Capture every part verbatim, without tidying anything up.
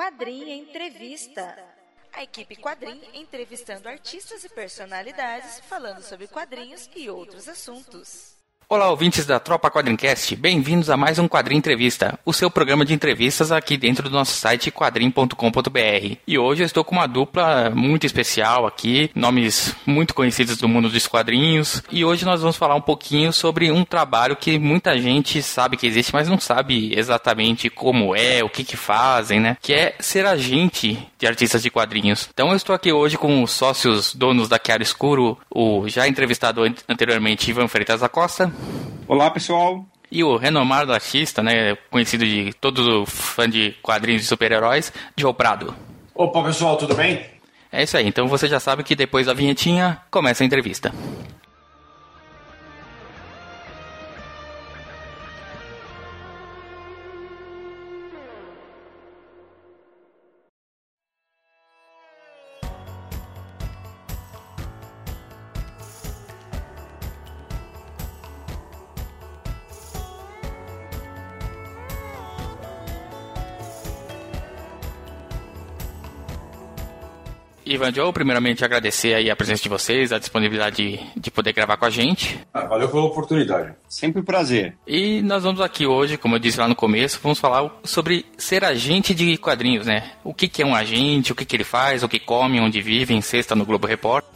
Quadrinho Entrevista. A equipe Quadrinho entrevistando artistas e personalidades, falando sobre quadrinhos e outros assuntos. Olá, ouvintes da Tropa Quadrincast, bem-vindos a mais um Quadrinho Entrevista, o seu programa de entrevistas aqui dentro do nosso site quadrim ponto com ponto b r. E hoje eu estou com uma dupla muito especial aqui, nomes muito conhecidos do mundo dos quadrinhos, e hoje nós vamos falar um pouquinho sobre um trabalho que muita gente sabe que existe, mas não sabe exatamente como é, o que que fazem, né? Que é ser agente de artistas de quadrinhos. Então eu estou aqui hoje com os sócios donos da Chiaro Escuro, o já entrevistado anteriormente Ivan Freitas da Costa. Olá, pessoal. E o renomado artista, né, conhecido de todo fã de quadrinhos de super-heróis, Joe Prado. Opa, pessoal, tudo bem? É isso aí, então você já sabe que depois da vinhetinha começa a entrevista. Ivan, Joe, primeiramente agradecer aí a presença de vocês, a disponibilidade de, de poder gravar com a gente. Ah, valeu pela oportunidade. Sempre um prazer. E nós vamos aqui hoje, como eu disse lá no começo, vamos falar sobre ser agente de quadrinhos, né? O que, que é um agente, o que, que ele faz, o que come, onde vive, em sexta no Globo Repórter.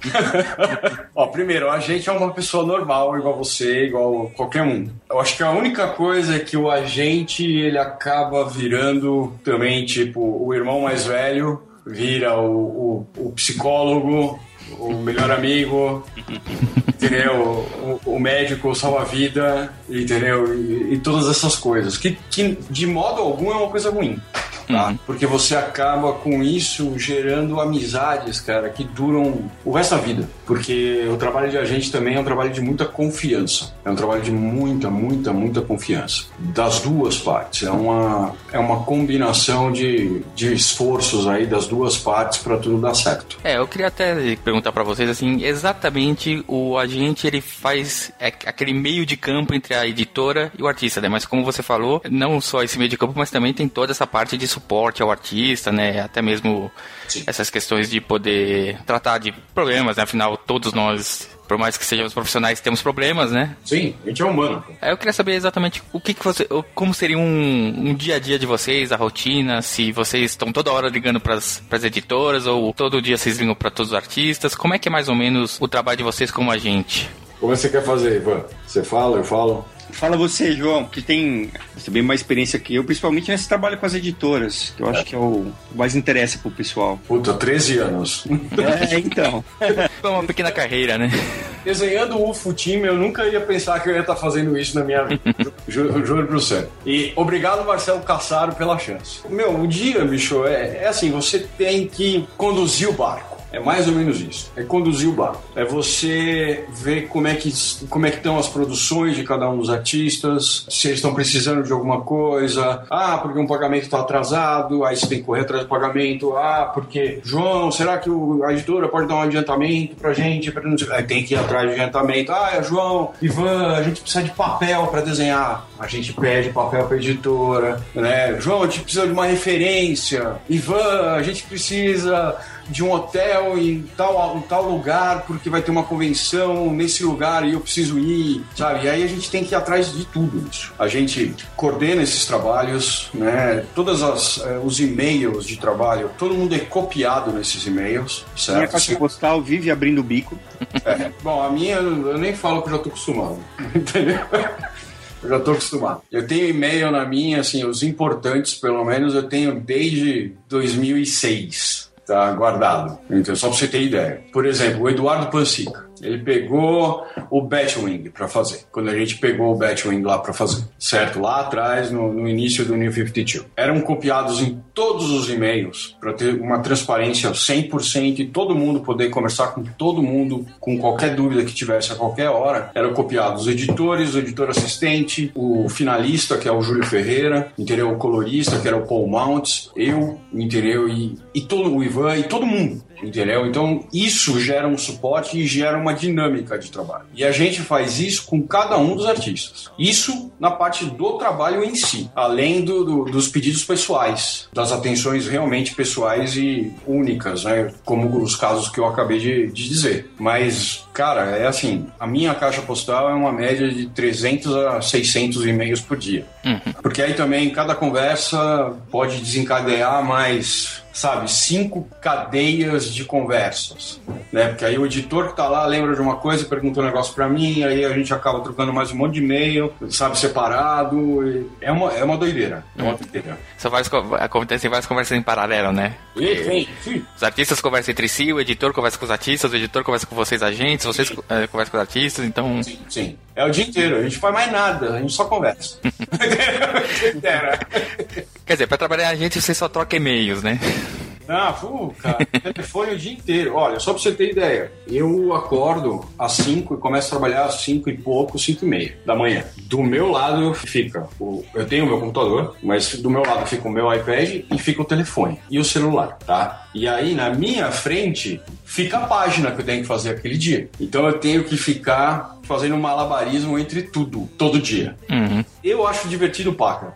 Ó, primeiro, a agente é uma pessoa normal, igual você, igual qualquer um. Eu acho que a única coisa é que o agente, ele acaba virando também, tipo, o irmão mais velho, vira o, o, o psicólogo, o melhor amigo, entendeu? O, o médico, o salva-vida, entendeu? E, e todas essas coisas. Que, que de modo algum é uma coisa ruim. Tá? Uhum. Porque você acaba com isso gerando amizades, cara, que duram o resto da vida. Porque o trabalho de agente também é um trabalho de muita confiança. É um trabalho de muita, muita, muita confiança. Das duas partes. É uma, é uma combinação de, de esforços aí das duas partes para tudo dar certo. É, eu queria até perguntar para vocês, assim, exatamente o agente, ele faz aquele meio de campo entre a editora e o artista, né? Mas como você falou, não só esse meio de campo, mas também tem toda essa parte de suporte ao artista, né? Até mesmo Sim. essas questões de poder tratar de problemas, né? Afinal, todos nós, por mais que sejamos profissionais, temos problemas, né? Sim, a gente é humano. Aí eu queria saber exatamente o que, que você, como seria um, um dia a dia de vocês, a rotina, se vocês estão toda hora ligando para as editoras ou todo dia vocês ligam para todos os artistas. Como é que é mais ou menos o trabalho de vocês como agente? Como você quer fazer, Ivan? Você fala, eu falo? Fala você, João, que tem bem mais experiência que eu, principalmente nesse trabalho com as editoras, que eu acho que é o mais interessa pro pessoal. Puta, treze anos. É, então. Foi uma pequena carreira, né? Desenhando o U F O Team, eu nunca ia pensar que eu ia estar fazendo isso na minha vida. Juro, juro pro você. E obrigado, Marcelo Cassaro, pela chance. Meu, o dia, bicho, é, é assim, você tem que conduzir o barco. É mais ou menos isso. É conduzir o barco. É você ver como é que como é que estão as produções de cada um dos artistas, se eles estão precisando de alguma coisa. Ah, porque um pagamento está atrasado, aí você tem que correr atrás do pagamento. Ah, porque, João, será que o, a editora pode dar um adiantamento pra gente? Pra não sei... Aí tem que ir atrás de adiantamento. Ah, João, Ivan, a gente precisa de papel para desenhar. A gente pede papel pra editora, né? João, a gente precisa de uma referência. Ivan, a gente precisa de um hotel em tal, em tal lugar, porque vai ter uma convenção nesse lugar e eu preciso ir, sabe? E aí a gente tem que ir atrás de tudo isso. A gente coordena esses trabalhos, né? Todos as, eh, os e-mails de trabalho, todo mundo é copiado nesses e-mails, certo? Minha caixa postal vive abrindo o bico. É. Bom, a minha, eu nem falo que eu já tô acostumado, entendeu? Eu já tô acostumado. Eu tenho e-mail na minha, assim, os importantes, pelo menos, eu tenho desde dois mil e seis. Tá guardado. Então, só pra você ter ideia. Por exemplo, o Eduardo Pansica. Ele pegou o Batwing para fazer. Quando a gente pegou o Batwing lá para fazer. Certo? Lá atrás, no, no início do New cinquenta e dois. Eram copiados em todos os e-mails para ter uma transparência cem por cento e todo mundo poder conversar com todo mundo com qualquer dúvida que tivesse a qualquer hora. Eram copiados os editores, o editor assistente, o finalista, que é o Júlio Ferreira, entendeu? O colorista, que era o Paul Mounts, eu, entendeu? E, e todo o Ivan e todo mundo. entendeu? Então isso gera um suporte e gera uma dinâmica de trabalho. E a gente faz isso com cada um dos artistas. Isso na parte do trabalho em si, além do, do, dos pedidos pessoais, das atenções realmente pessoais e únicas, né? Como os casos que eu acabei de, de dizer. Mas, cara, é assim, a minha caixa postal é uma média de trezentos a seiscentos e-mails por dia. Uhum. Porque aí também cada conversa pode desencadear mais, sabe, cinco cadeias de conversas, né? Porque aí o editor que tá lá lembra de uma coisa, pergunta um negócio pra mim, aí a gente acaba trocando mais um monte de e-mail, sabe, separado. É uma, é uma doideira. É uma doideira. Só várias, acontecem várias conversas em paralelo, né? E, sim, sim. Os artistas conversam entre si, o editor conversa com os artistas, o editor conversa com vocês, agentes, vocês é, conversam com os artistas, então... Sim, sim. É o dia inteiro, a gente faz mais nada, a gente só conversa. Quer dizer, pra trabalhar a gente, você só troca e-mails, né? Ah, pô, cara, telefone o dia inteiro. Olha, só pra você ter ideia, eu acordo às cinco e começo a trabalhar às cinco e pouco, cinco e meia da manhã. Do meu lado fica, o, eu tenho o meu computador, mas do meu lado fica o meu iPad e fica o telefone e o celular, tá? E aí, na minha frente, fica a página que eu tenho que fazer aquele dia. Então eu tenho que ficar fazendo um malabarismo entre tudo, todo dia. Uhum. Eu acho divertido, paca.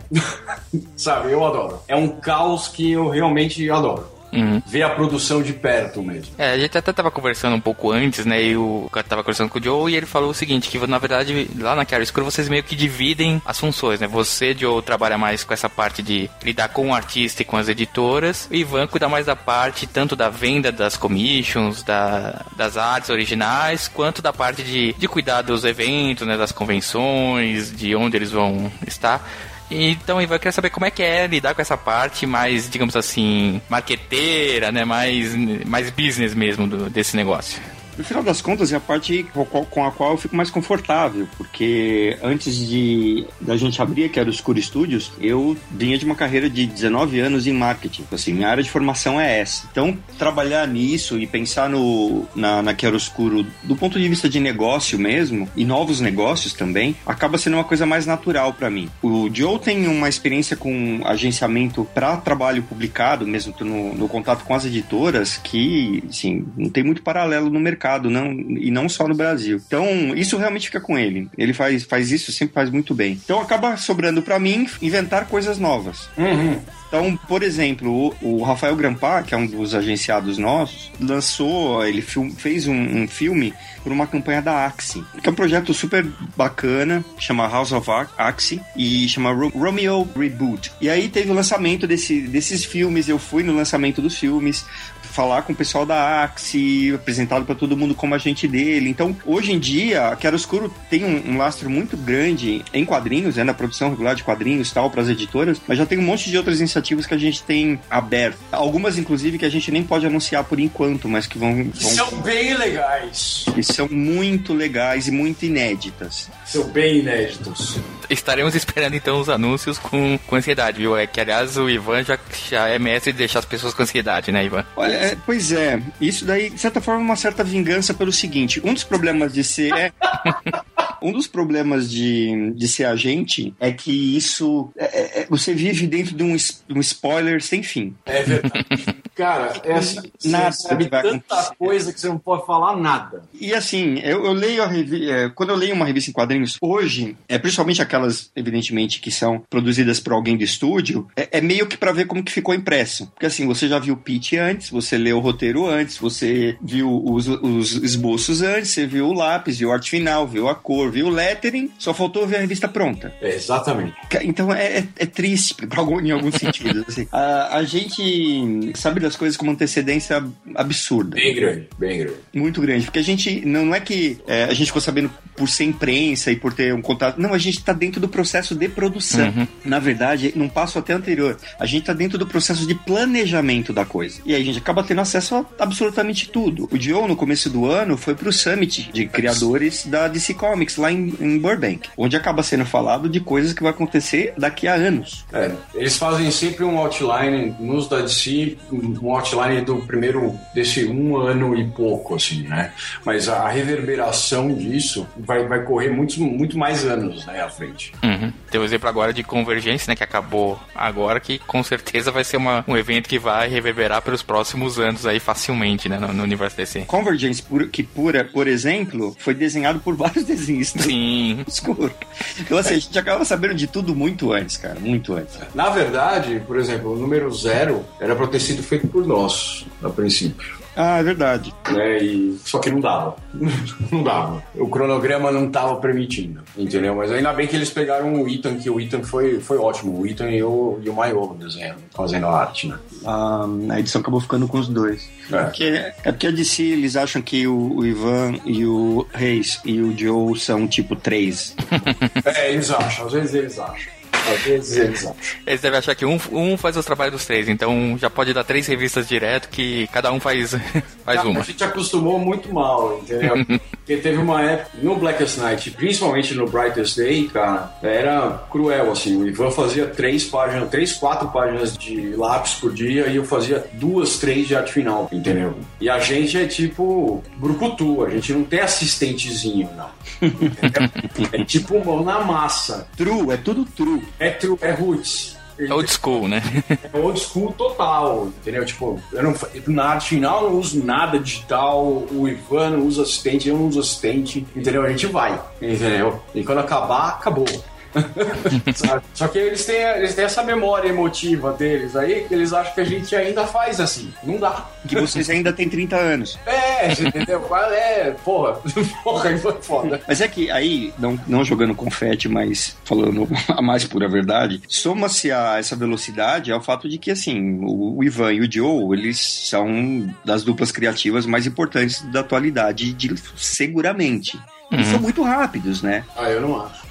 Sabe, eu adoro. É um caos que eu realmente adoro. Uhum. Ver a produção de perto mesmo. É, a gente até tava conversando um pouco antes, né? E o cara tava conversando com o Joe e ele falou o seguinte, que na verdade lá na Chiaroscuro vocês meio que dividem as funções, né? Você, Joe, trabalha mais com essa parte de lidar com o artista e com as editoras. O Ivan cuida mais da parte tanto da venda das commissions, da, das artes originais, quanto da parte de, de cuidar dos eventos, né? Das convenções, de onde eles vão estar. Então, Ivan, eu queria saber como é que é lidar com essa parte mais, digamos assim, marqueteira, né? Mais, mais business mesmo do, desse negócio. No final das contas, é a parte com a qual eu fico mais confortável, porque antes de da gente abrir a Chiaroscuro Studios, eu vinha de uma carreira de dezenove anos em marketing. Assim, minha área de formação é essa. Então, trabalhar nisso e pensar no, na, na Chiaroscuro do ponto de vista de negócio mesmo, e novos negócios também, acaba sendo uma coisa mais natural para mim. O Joe tem uma experiência com agenciamento para trabalho publicado, mesmo no, no contato com as editoras, que, assim, não tem muito paralelo no mercado. Não, e não só no Brasil. Então, isso realmente fica com ele. Ele faz, faz isso, sempre faz muito bem. Então, acaba sobrando pra mim inventar coisas novas. Uhum. Então, por exemplo, o, o Rafael Grampar, que é um dos agenciados nossos, lançou, ele film, fez um, um filme por uma campanha da Axie, que é um projeto super bacana, chama House of Axie, e chama Ro- Romeo Reboot. E aí teve o lançamento desse, desses filmes, eu fui no lançamento dos filmes, falar com o pessoal da Axie, apresentado para todo mundo como agente dele. Então, hoje em dia, a Chiaroscuro tem um, um lastro muito grande em quadrinhos, né, na produção regular de quadrinhos e tal, para as editoras, mas já tem um monte de outras iniciativas que a gente tem aberto. Algumas, inclusive, que a gente nem pode anunciar por enquanto, mas que vão... vão... São bem legais. E são muito legais e muito inéditas. São bem inéditos. Estaremos esperando, então, os anúncios com, com ansiedade, viu? É que, aliás, o Ivan já, já é mestre de deixar as pessoas com ansiedade, né, Ivan? Olha, é, pois é. Isso daí, de certa forma, é uma certa vingança pelo seguinte. Um dos problemas de ser... É... Um dos problemas de, de ser agente é que isso... É, é, você vive dentro de um, um spoiler sem fim. É verdade. Cara, é assim, nada você sabe tanta coisa que você não pode falar nada. E assim, eu, eu leio a revista... É, quando eu leio uma revista em quadrinhos, hoje, é, principalmente aquelas, evidentemente, que são produzidas por alguém do estúdio, é, é meio que pra ver como que ficou impresso. Porque assim, você já viu o pitch antes, você leu o roteiro antes, você viu os, os esboços antes, você viu o lápis, viu a arte final, viu a cor, viu o lettering, só faltou ver a revista pronta. É, exatamente. Então é, é, é triste, pra algum, em alguns sentidos. Assim. A, a gente sabe das coisas com uma antecedência absurda. Bem grande, bem grande. Muito grande, porque a gente, não, não é que é, a gente ficou sabendo por ser imprensa e por ter um contato, não, a gente tá dentro do processo de produção. Uhum. Na verdade, num passo até anterior, a gente tá dentro do processo de planejamento da coisa. E aí a gente acaba tendo acesso a absolutamente tudo. O Joe, no começo do ano, foi pro Summit de criadores da D C Comics, lá em, em Burbank, onde acaba sendo falado de coisas que vai acontecer daqui a anos. É, eles fazem sempre um outline nos da D C um outline do primeiro, desse um ano e pouco, assim, né? Mas a reverberação disso vai, vai correr muitos, muito mais anos, né, à frente. Uhum. Tem o exemplo agora de Convergence, né, que acabou agora, que com certeza vai ser uma, um evento que vai reverberar pelos próximos anos aí facilmente, né, no, no universo D C. Convergence, por, que por, por exemplo, foi desenhado por vários desenhistas. Sim. Escuro. Então, assim, a gente acaba sabendo de tudo muito antes, cara, muito antes. Na verdade, por exemplo, o número zero era para ter sido feito por nós, a princípio. Ah, é verdade. Né? E... Só que não dava. Não dava. O cronograma não estava permitindo, entendeu? Mas ainda bem que eles pegaram o Ethan, que o Ethan foi, foi ótimo. O Ethan e o, e o Maior desenhando, fazendo a arte, né? Ah, a edição acabou ficando com os dois. É, é, porque, é porque a D C, eles acham que o, o Ivan e o Reis e o Joe são tipo três. É, eles acham. Às vezes eles acham. Às vezes eles acham. Eles devem achar que um, um faz os trabalhos dos três, então já pode dar três revistas direto que cada um faz, faz Cara, uma. A gente acostumou muito mal, entendeu? Porque teve uma época, no Blackest Night, principalmente no Brightest Day, cara, era cruel, assim. O Ivan fazia três páginas, três, quatro páginas de lápis por dia e eu fazia duas, três de arte final, entendeu? E a gente é tipo brucutu, a gente não tem assistentezinho, não. É tipo mão na massa. True, é tudo true. É true, é roots. É old school, né? É old school total, entendeu? Tipo, eu não, na arte final eu não uso nada digital, o Ivan não usa assistente, eu não uso assistente, entendeu? A gente vai, entendeu? E quando acabar, acabou. Só que eles têm, eles têm essa memória emotiva deles aí, que eles acham que a gente ainda faz assim. Não dá. Que vocês ainda têm trinta anos. É, entendeu? Qual é? Porra, porra, aí foi foda. Mas é que aí, não, não jogando confete, mas falando a mais pura verdade, soma-se a essa velocidade ao fato de que, assim, o, o Ivan e o Joe, eles são das duplas criativas mais importantes da atualidade, de, seguramente. Eles uhum. são muito rápidos, né? Ah, eu não acho.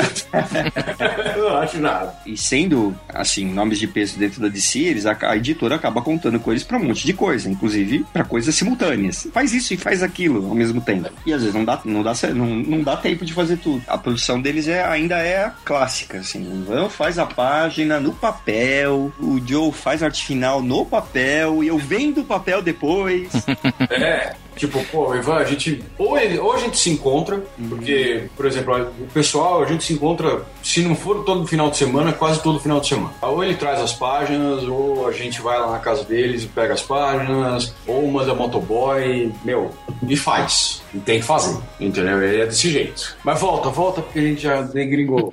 Eu não acho nada. E sendo, assim, nomes de peso dentro da D C, eles, a, a editora acaba contando com eles pra um monte de coisa, inclusive pra coisas simultâneas. Faz isso e faz aquilo ao mesmo tempo. E às vezes não dá, não dá, não, não dá tempo de fazer tudo. A produção deles é, ainda é clássica, assim. O Ivan faz a página no papel, o Joe faz a arte final no papel, e eu vendo o papel depois. É. Tipo, pô, Ivan, a gente ou, ele, ou a gente se encontra, porque, por exemplo, o pessoal, a gente se encontra, se não for todo final de semana, quase todo final de semana. Ou ele traz as páginas, ou a gente vai lá na casa deles e pega as páginas, ou manda motoboy, meu, e faz. E tem que fazer, entendeu? É desse jeito. Mas volta, volta, porque a gente já degringolou.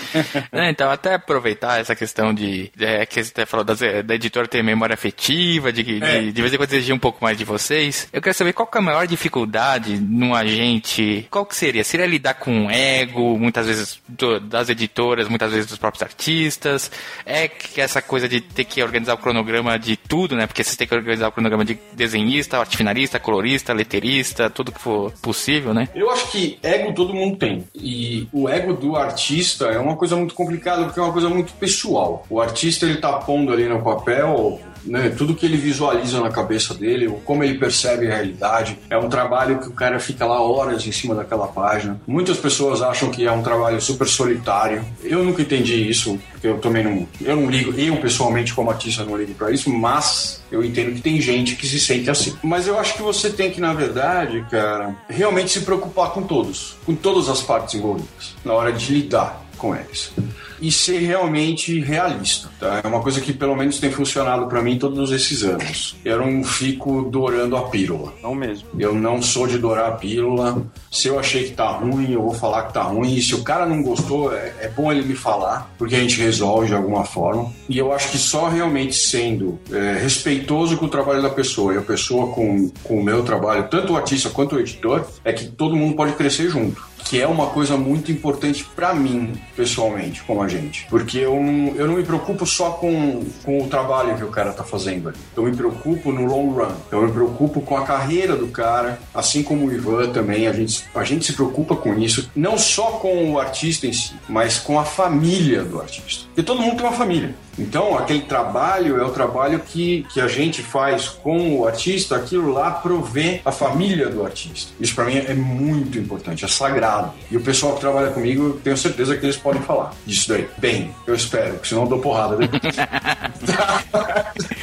É, então, até aproveitar essa questão de, de que você falou das, da editora ter memória afetiva, de, é. de de vez em quando exigir um pouco mais de vocês. Eu quero saber qual que é a maior dificuldade num agente, qual que seria? Seria lidar com o ego, muitas vezes do, das editoras, muitas vezes dos próprios artistas, é que essa coisa de ter que organizar o cronograma de tudo, né? Porque vocês têm que organizar o cronograma de desenhista, arte finalista, colorista, letterista, tudo que for possível, né? Eu acho que ego todo mundo tem, e o ego do artista é uma coisa muito complicada, porque é uma coisa muito pessoal. O artista, ele tá pondo ali no papel, né, tudo que ele visualiza na cabeça dele, como ele percebe a realidade. É um trabalho que o cara fica lá horas em cima daquela página. Muitas pessoas acham que é um trabalho super solitário. Eu nunca entendi isso, porque eu também não... Eu não ligo, eu pessoalmente como artista não ligo pra isso, mas eu entendo que tem gente que se sente assim. Mas eu acho que você tem que, na verdade, cara, realmente se preocupar com todos, com todas as partes envolvidas, na hora de lidar com eles. E ser realmente realista, tá? É uma coisa que pelo menos tem funcionado pra mim todos esses anos. Eu não fico dourando a pílula. Não mesmo. Eu não sou de dourar a pílula. Se eu achei que tá ruim, eu vou falar que tá ruim. E se o cara não gostou, é, é bom ele me falar, porque a gente resolve de alguma forma. E eu acho que só realmente sendo é, respeitoso com o trabalho da pessoa e a pessoa com, com o meu trabalho, tanto o artista quanto o editor, é que todo mundo pode crescer junto. Que é uma coisa muito importante pra mim, pessoalmente, como agente. Porque eu não, eu não me preocupo só com, com o trabalho que o cara tá fazendo ali. Eu me preocupo no long run. Eu me preocupo com a carreira do cara, assim como o Ivan também. A gente, a gente se preocupa com isso. Não só com o artista em si, mas com a família do artista. Porque todo mundo tem uma família. Então, aquele trabalho é o trabalho que, que a gente faz com o artista, aquilo lá provê a família do artista. Isso pra mim é muito importante, é sagrado. E o pessoal que trabalha comigo, eu tenho certeza que eles podem falar disso daí. Bem, eu espero, porque senão eu dou porrada depois.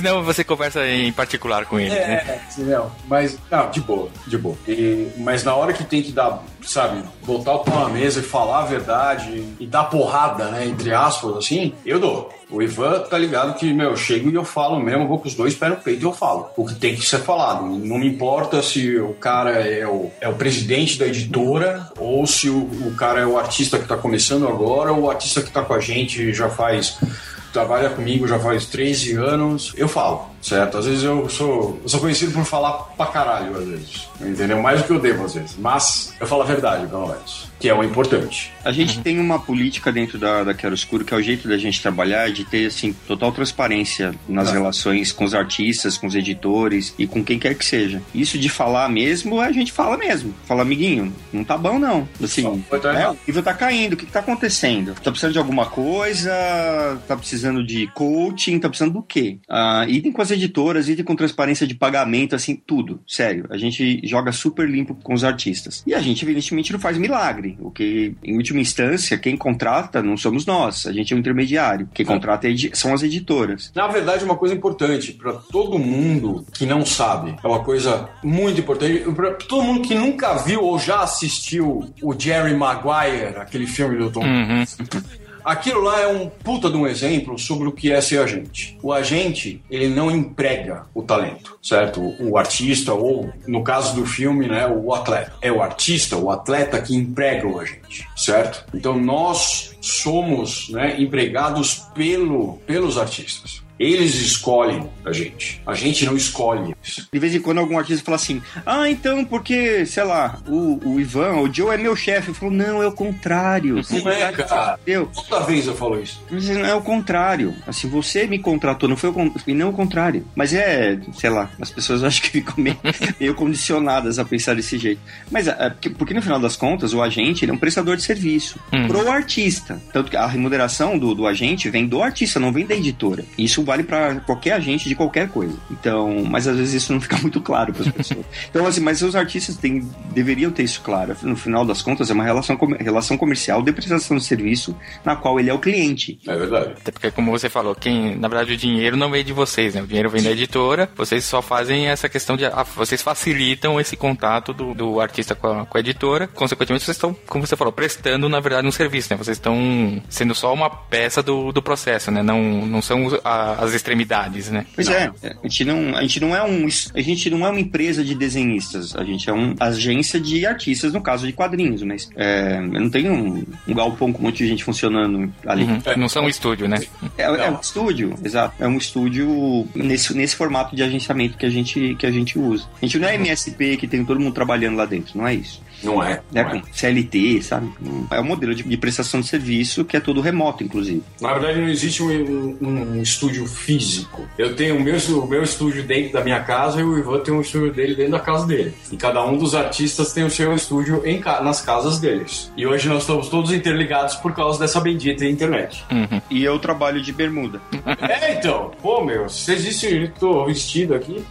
Senão você conversa em particular com ele, é, né? Não, mas, não, de boa, de boa. E, mas na hora que tem que dar, sabe, botar o pão na mesa e falar a verdade e dar porrada, né, entre aspas, assim, eu dou. O Ivan tá ligado que, meu, eu chego e eu falo mesmo, eu vou com os dois pés no peito e eu falo o que tem que ser falado. Não me importa se o cara é o, é o presidente da editora ou se o, o cara é o artista que tá começando agora ou o artista que tá com a gente já faz... trabalha comigo já faz treze anos, eu falo, certo? Às vezes eu sou, eu sou conhecido por falar pra caralho, às vezes, entendeu? Mais do que eu devo, às vezes, mas eu falo a verdade, pelo menos, que é o importante. A gente tem uma política dentro da, da Chiaroscuro, que é o jeito da gente trabalhar, de ter, assim, total transparência nas ah. relações com os artistas, com os editores e com quem quer que seja. Isso de falar mesmo, a gente fala mesmo. Fala, amiguinho, não tá bom não. Assim, é, o nível tá caindo, o que que tá acontecendo? Tá precisando de alguma coisa? Tá precisando de coaching? Tá precisando do quê? Ah, idem com as editoras, idem com transparência de pagamento, assim, tudo. Sério, a gente joga super limpo com os artistas. E a gente, evidentemente, não faz milagre. O que, em última instância, quem contrata não somos nós. A gente é um intermediário. Quem contrata são as editoras. Na verdade, uma coisa importante para todo mundo que não sabe, é uma coisa muito importante, para todo mundo que nunca viu ou já assistiu o Jerry Maguire, aquele filme do Tom uhum. Aquilo lá é um puta de um exemplo sobre o que é ser agente. O agente, ele não emprega o talento, certo? O artista, ou no caso do filme, né, o atleta. É o artista, o atleta que emprega o agente, certo? Então nós somos, né, empregados pelo, pelos artistas. Eles escolhem a gente. A gente não escolhe isso. De vez em quando algum artista fala assim, ah, então porque, sei lá, o, o Ivan, o Joe é meu chefe. Eu falo, não, é o contrário. Não é, cara. Toda vez eu falo isso. Mas não é o contrário. Assim, você me contratou, não foi o, e não o contrário. Mas é, sei lá, as pessoas acho que ficam meio, meio condicionadas a pensar desse jeito. Mas é, porque, porque no final das contas, o agente, ele é um prestador de serviço hum. pro artista. Tanto que a remuneração do, do agente vem do artista, não vem da editora. Isso vale para qualquer agente de qualquer coisa. Então, mas às vezes isso não fica muito claro para as pessoas. Então, assim, mas os artistas têm, deveriam ter isso claro. No final das contas, é uma relação, relação comercial de prestação de serviço na qual ele é o cliente. É verdade. Até porque, como você falou, quem, na verdade, o dinheiro não vem de vocês, né? O dinheiro vem da editora. Vocês só fazem essa questão de... Ah, vocês facilitam esse contato do, do artista com a, com a editora. Consequentemente, vocês estão, como você falou, prestando, na verdade, um serviço, né? Vocês estão sendo só uma peça do, do processo, né? Não, não são a, as extremidades, né? Pois não. é, a gente não, a gente não é um, a gente não é uma empresa de desenhistas, a gente é uma agência de artistas, no caso de quadrinhos, mas é, eu não tenho um, um galpão com um monte de gente funcionando ali. Uhum. É, não são um estúdio, né? É, é um estúdio, exato. É um estúdio nesse, nesse formato de agenciamento que a gente, que a gente usa. A gente não é M S P que tem todo mundo trabalhando lá dentro, não é isso. Não é. É, não com é. C L T, sabe? É um modelo de, de prestação de serviço que é todo remoto, inclusive. Na verdade, não existe um, um, um estúdio físico. Eu tenho o meu, o meu estúdio dentro da minha casa e o Ivan tem um estúdio dele dentro da casa dele. E cada um dos artistas tem o seu estúdio em, nas casas deles. E hoje nós estamos todos interligados por causa dessa bendita internet. Uhum. E eu trabalho de bermuda. É, então. Pô, meu, se existe eu tô vestido aqui...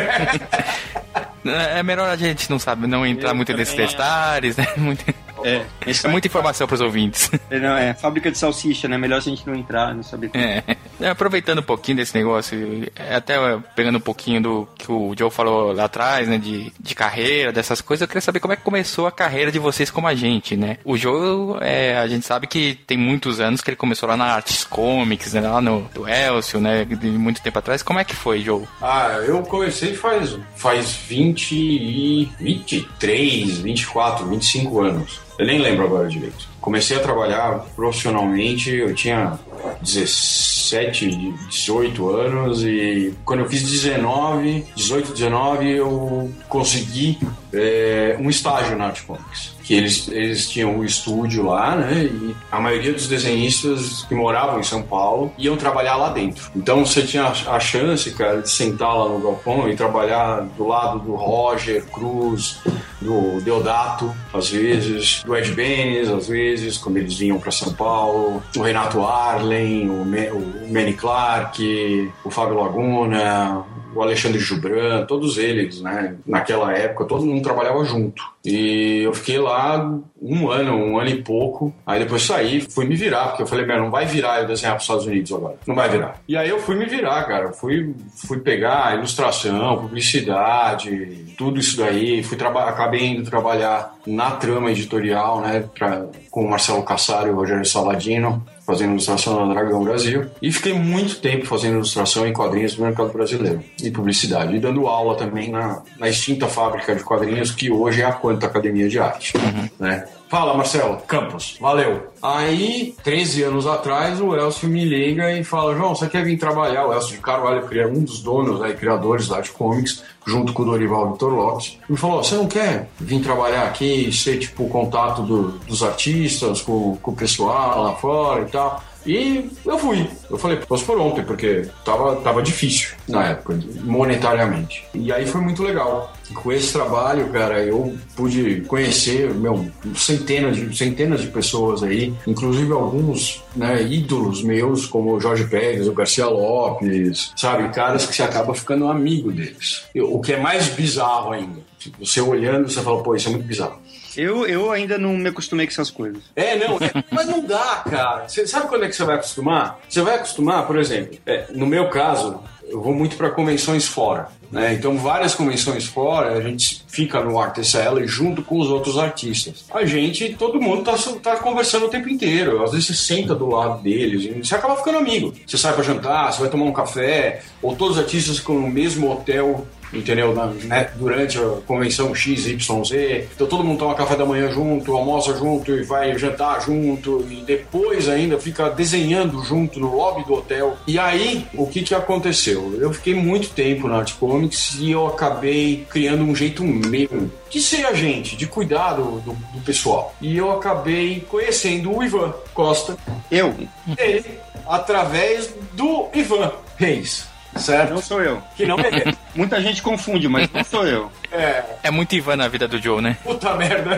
É melhor a gente, não sabe, não entrar eu muito nesses detalhes, né? Muito... É, é muita informação para os ouvintes. É, não, é fábrica de salsicha, né? Melhor se a gente não entrar, não saber tudo. É. É, aproveitando um pouquinho desse negócio, até pegando um pouquinho do que o Joe falou lá atrás, né? De, de carreira, dessas coisas, eu queria saber como é que começou a carreira de vocês como agente, né? O Joe, é, a gente sabe que tem muitos anos que ele começou lá na Artis Comics, né? Lá no do Elcio, né? De muito tempo atrás. Como é que foi, Joe? Ah, eu comecei faz, faz vinte e... vinte e três, vinte e quatro, vinte e cinco anos. Eu nem lembro agora direito. Comecei a trabalhar profissionalmente, eu tinha dezessete, dezoito anos e quando eu fiz dezenove, dezoito, dezenove, eu consegui é, um estágio na Art Comics. Que eles, eles tinham um estúdio lá, né? E a maioria dos desenhistas que moravam em São Paulo iam trabalhar lá dentro. Então você tinha a chance, cara, de sentar lá no galpão e trabalhar do lado do Roger Cruz, do Deodato, às vezes, do Ed Benes, às vezes, quando eles vinham para São Paulo, o Renato Arlen, o, Me, o Manny Clark, o Fábio Laguna, o Alexandre Jubran, todos eles, né? Naquela época, todo mundo trabalhava junto. E eu fiquei lá um ano, um ano e pouco. Aí depois saí, fui me virar, porque eu falei, meu, não vai virar eu desenhar para os Estados Unidos agora. Não vai virar. E aí eu fui me virar, cara. Fui, fui pegar ilustração, publicidade, tudo isso daí. Fui traba- acabei indo trabalhar na Trama Editorial, né? Pra, com o Marcelo Cassaro e o Rogério Saladino, fazendo ilustração na Dragão Brasil. E fiquei muito tempo fazendo ilustração em quadrinhos do mercado brasileiro. E publicidade. E dando aula também na, na extinta fábrica de quadrinhos, que hoje é a Quanta Academia de Arte. Uhum. Né? Fala, Marcelo Campos. Valeu. Aí, treze anos atrás, o Elcio me liga e fala, João, você quer vir trabalhar? O Elcio de Carvalho, um dos donos, né, criadores da Arte Comics, junto com o Dorival Vitor Lopes, me falou, você não quer vir trabalhar aqui e ser, tipo, o contato do, dos artistas com, com o pessoal lá fora e tal? E eu fui. Eu falei, posso por ontem, porque tava, tava difícil na época, monetariamente. E aí foi muito legal. Com esse trabalho, cara, eu pude conhecer, meu, centenas de, centenas de pessoas aí, inclusive alguns, né, ídolos meus, como o Jorge Pérez, o Garcia Lopes, sabe? Caras que você acaba ficando amigo deles. O que é mais bizarro ainda. Você olhando, você fala, pô, isso é muito bizarro. Eu, eu ainda não me acostumei com essas coisas. É, não, é, mas não dá, cara. Você sabe quando é que você vai acostumar? Você vai acostumar, por exemplo, é, no meu caso, eu vou muito para convenções fora, né? Então, várias convenções fora, a gente fica no Artist Alley junto com os outros artistas. A gente, todo mundo tá, tá conversando o tempo inteiro. Às vezes você senta do lado deles e você acaba ficando amigo. Você sai para jantar, você vai tomar um café, ou todos os artistas ficam no mesmo hotel, entendeu? Na, né? Durante a convenção X Y Z, então todo mundo toma café da manhã junto, almoça junto e vai jantar junto e depois ainda fica desenhando junto no lobby do hotel. E aí, o que que aconteceu? Eu fiquei muito tempo na Arte Comics e eu acabei criando um jeito meu de ser a gente, de cuidar do, do, do pessoal. E eu acabei conhecendo o Ivan Costa. Eu? Ele, através do Ivan Reis. Certo? Não sou eu. Que não é. Muita gente confunde, mas não sou eu. É, é muito Ivan na vida do Joe, né? Puta merda.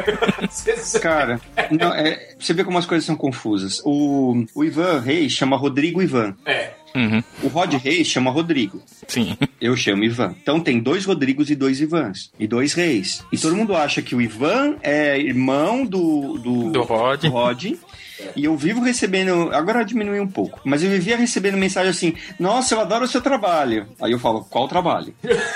Cara, não, é, você vê como as coisas são confusas. O, o Ivan Reis chama Rodrigo Ivan. É. Uhum. O Rod Reis chama Rodrigo. Sim. Eu chamo Ivan. Então tem dois Rodrigos e dois Ivans. E dois Reis. E todo mundo acha que o Ivan é irmão do... Do, do Rod. Do Rod. E eu vivo recebendo... Agora diminuiu um pouco. Mas eu vivia recebendo mensagem assim, nossa, eu adoro o seu trabalho. Aí eu falo, qual trabalho?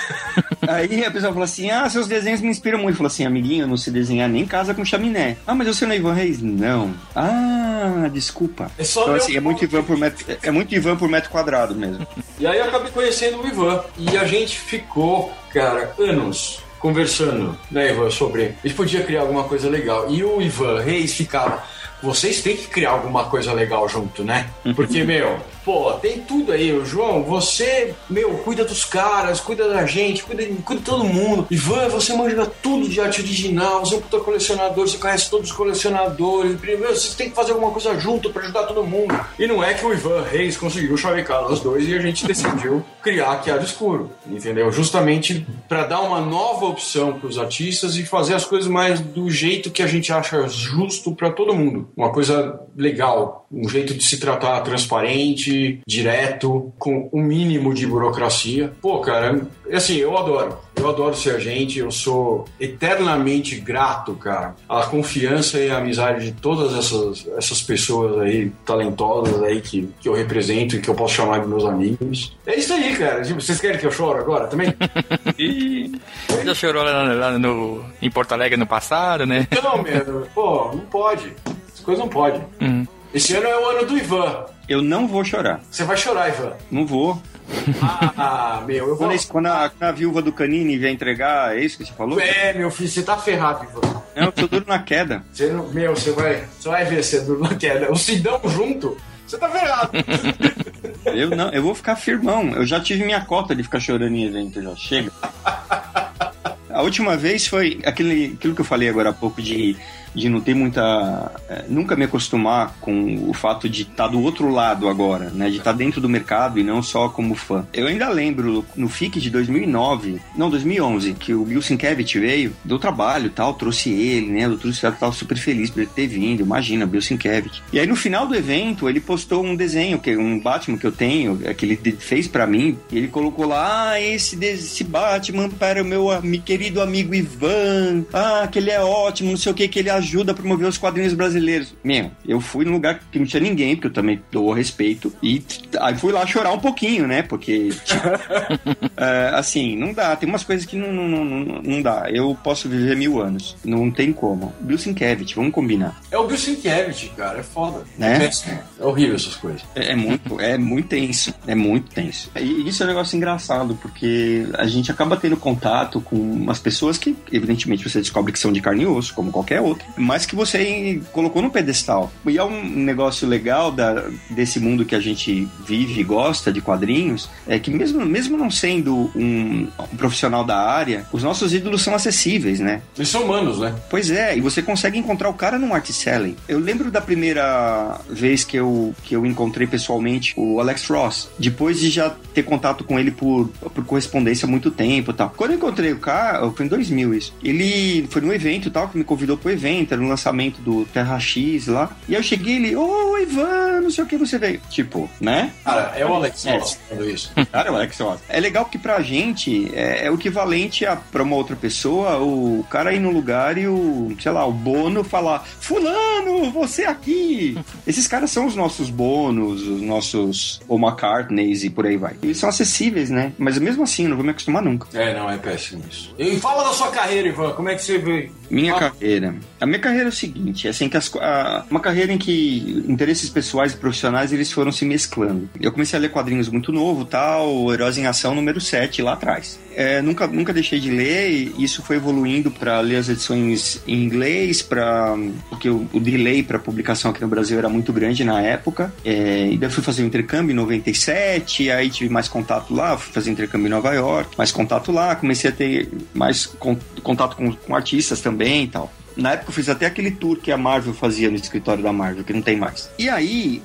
Aí a pessoa fala assim, ah, seus desenhos me inspiram muito. Eu falo assim, amiguinho, eu não sei desenhar nem casa com chaminé. Ah, mas você não é Ivan Reis? Não. Ah, desculpa. É só então meu assim, é muito, Ivan por metro, é muito Ivan por metro quadrado mesmo. E aí eu acabei conhecendo o Ivan. E a gente ficou, cara, anos conversando, né, Ivan, sobre... A gente podia criar alguma coisa legal. E o Ivan Reis ficava... Vocês têm que criar alguma coisa legal junto, né? Porque, meu, pô, tem tudo aí. O João, você, meu, cuida dos caras, cuida da gente, cuida, cuida de todo mundo. Ivan, você manja tudo de arte original, você é um puta colecionador, você conhece todos os colecionadores. Primeiro, vocês têm que fazer alguma coisa junto pra ajudar todo mundo. E não é que o Ivan Reis conseguiu chavecar nós dois e a gente decidiu criar a Chiado Escuro, entendeu? Justamente pra dar uma nova opção pros artistas e fazer as coisas mais do jeito que a gente acha justo pra todo mundo. Uma coisa legal, um jeito de se tratar transparente, direto, com o mínimo de burocracia. Pô, cara, assim, eu adoro. Eu adoro ser agente, eu sou eternamente grato, cara, à confiança e à amizade de todas essas, essas pessoas aí, talentosas aí, que, que eu represento e que eu posso chamar de meus amigos. É isso aí, cara. Vocês querem que eu chore agora também? Ih, já chorou lá, lá no, em Porto Alegre no passado, né? Não, meu, pô, não pode. As coisas não podem. Uhum. Esse ano é o ano do Ivan. Eu não vou chorar. Você vai chorar, Ivan? Não vou. Ah, meu, eu vou... Quando, quando, a, quando a viúva do Canini vier entregar, é isso que você falou? É, meu filho, você tá ferrado, Ivan. Não, eu tô duro na queda. Você não, meu, você vai, você vai ver, você é duro na queda. O Sidão junto, você tá ferrado. Eu não, eu vou ficar firmão. Eu já tive minha cota de ficar chorando em evento, já. Chega. A última vez foi aquele, aquilo que eu falei agora há pouco de... de não ter muita... É, nunca me acostumar com o fato de estar tá do outro lado agora, né? De estar tá dentro do mercado e não só como fã. Eu ainda lembro, no F I C de dois mil e nove, não, dois mil e onze, que o Bill Sienkiewicz veio, deu trabalho e tal, trouxe ele, né? O Túlio César tava super feliz por ele ter vindo, imagina, Bill Sienkiewicz. E aí no final do evento, ele postou um desenho, que um Batman que eu tenho, que ele fez pra mim, e ele colocou lá, ah, esse, esse Batman para o meu querido amigo Ivan, ah, que ele é ótimo, não sei o que, que ele ajuda a promover os quadrinhos brasileiros. Meu, eu fui num lugar que não tinha ninguém, porque eu também dou respeito, e aí fui lá chorar um pouquinho, né? Porque, é, assim, não dá. Tem umas coisas que não, não, não, não dá. Eu posso viver mil anos. Não tem como. Bill Sienkiewicz, vamos combinar. É o Bill Sienkiewicz, cara. É foda. Né? É horrível essas coisas. É, é, muito, é muito tenso. É muito tenso. E isso é um negócio engraçado, porque a gente acaba tendo contato com umas pessoas que, evidentemente, você descobre que são de carne e osso, como qualquer outro, mas que você colocou no pedestal. E é um negócio legal da, desse mundo que a gente vive e gosta de quadrinhos, é que mesmo, mesmo não sendo um, um profissional da área, os nossos ídolos são acessíveis, né? Eles são humanos, né? Pois é, e você consegue encontrar o cara no art selling. Eu lembro da primeira vez que eu, que eu encontrei pessoalmente o Alex Ross, depois de já ter contato com ele por, por correspondência há muito tempo e tal. Quando eu encontrei o cara, foi em dois mil isso, ele foi num evento e tal, que me convidou pro evento, era no lançamento do Terra X lá, e aí eu cheguei ele, ô, oh, Ivan, não sei o que você veio. Tipo, né? Cara, é o Alex Ross falando isso. Cara, é o Alex Ross. É legal porque pra gente é, é o equivalente a pra uma outra pessoa, o cara ir no lugar e o, sei lá, o Bono falar, fulano, você aqui. Esses caras são os nossos Bonos, os nossos Paul McCartneys e por aí vai. Eles são acessíveis, né? Mas mesmo assim, eu não vou me acostumar nunca. É, não, é péssimo isso. E fala da sua carreira, Ivan, como é que você vê? Minha ah. carreira. A minha carreira é o seguinte, é assim que as, a, uma carreira em que interesses pessoais e profissionais eles foram se mesclando. Eu comecei a ler quadrinhos muito novo, tal, Heróis em Ação número sete lá atrás. É, nunca, nunca deixei de ler e isso foi evoluindo para ler as edições em inglês, pra, porque o, o delay para publicação aqui no Brasil era muito grande na época. É, e daí fui fazer um intercâmbio em noventa e sete, aí tive mais contato lá, fui fazer intercâmbio em Nova York, mais contato lá, comecei a ter mais con, contato com, com artistas também e tal. Na época eu fiz até aquele tour que a Marvel fazia no escritório da Marvel, que não tem mais. E aí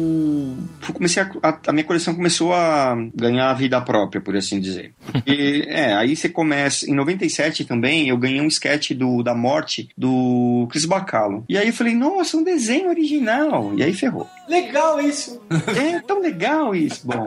eu comecei a, a, a minha coleção começou a ganhar vida própria, por assim dizer. E, é, aí você começa... Em noventa e sete também eu ganhei um sketch do, da morte do Chris Bacalo. E aí eu falei, nossa, um desenho original. E aí ferrou. Legal isso! É tão legal isso. Bom,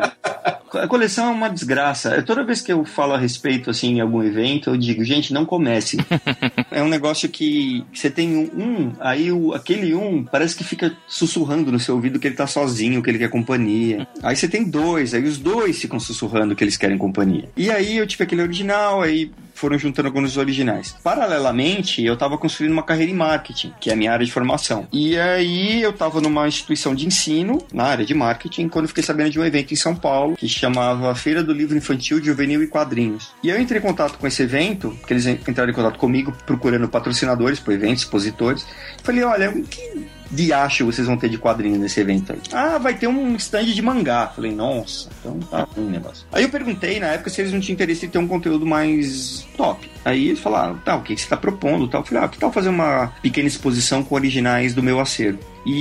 a coleção é uma desgraça. Toda vez que eu falo a respeito, assim, em algum evento, eu digo, gente, não comece. É um negócio que você tem um, um aí o, aquele um parece que fica sussurrando no seu ouvido que ele tá sozinho, que ele quer companhia. Aí você tem dois, aí os dois ficam sussurrando que eles querem companhia. E aí eu tive aquele original, aí foram juntando alguns originais. Paralelamente, eu tava construindo uma carreira em marketing, que é a minha área de formação. E aí eu tava numa instituição de ensino, na área de marketing, quando eu fiquei sabendo de um evento em São Paulo, que chamava Feira do Livro Infantil, Juvenil e Quadrinhos. E eu entrei em contato com esse evento, porque eles entraram em contato comigo, procurando patrocinadores pro evento, expositores. Falei, olha, o que de acho vocês vão ter de quadrinho nesse evento aí? Ah, vai ter um stand de mangá. Falei, nossa, então tá um negócio. Aí eu perguntei na época se eles não tinham interesse em ter um conteúdo mais top. Aí eles falaram, tá, o que você tá propondo? Eu falei, ah, que tal fazer uma pequena exposição com originais do meu acervo?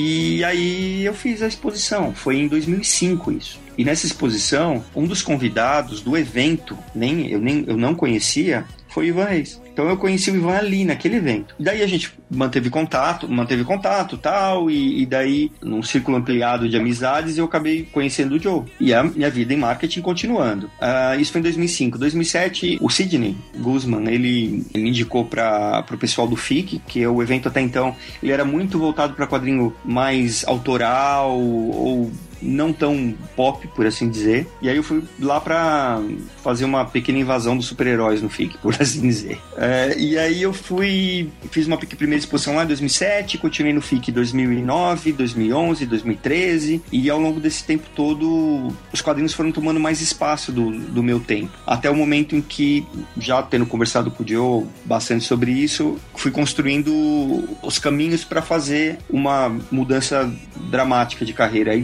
E aí eu fiz a exposição, foi em dois mil e cinco isso. E nessa exposição, um dos convidados do evento, nem, eu, nem, eu não conhecia, foi o Ivan Reis. Então eu conheci o Ivan ali, naquele evento. E daí a gente manteve contato, manteve contato tal, e, e daí, num círculo ampliado de amizades, eu acabei conhecendo o Joe. E a minha vida em marketing continuando. Uh, isso foi em dois mil e cinco. Em dois mil e sete, o Sidney Guzman, ele, ele me indicou para o pessoal do F I C, que é o evento até então, ele era muito voltado para quadrinho mais autoral, ou não tão pop, por assim dizer. E aí eu fui lá pra fazer uma pequena invasão dos super-heróis no F I C, por assim dizer. É, e aí eu fui... Fiz uma primeira exposição lá em dois mil e sete, continuei no F I C em dois mil e nove, dois mil e onze, dois mil e treze, e ao longo desse tempo todo, os quadrinhos foram tomando mais espaço do, do meu tempo. Até o momento em que, já tendo conversado com o Joe bastante sobre isso, fui construindo os caminhos para fazer uma mudança dramática de carreira, aí de, de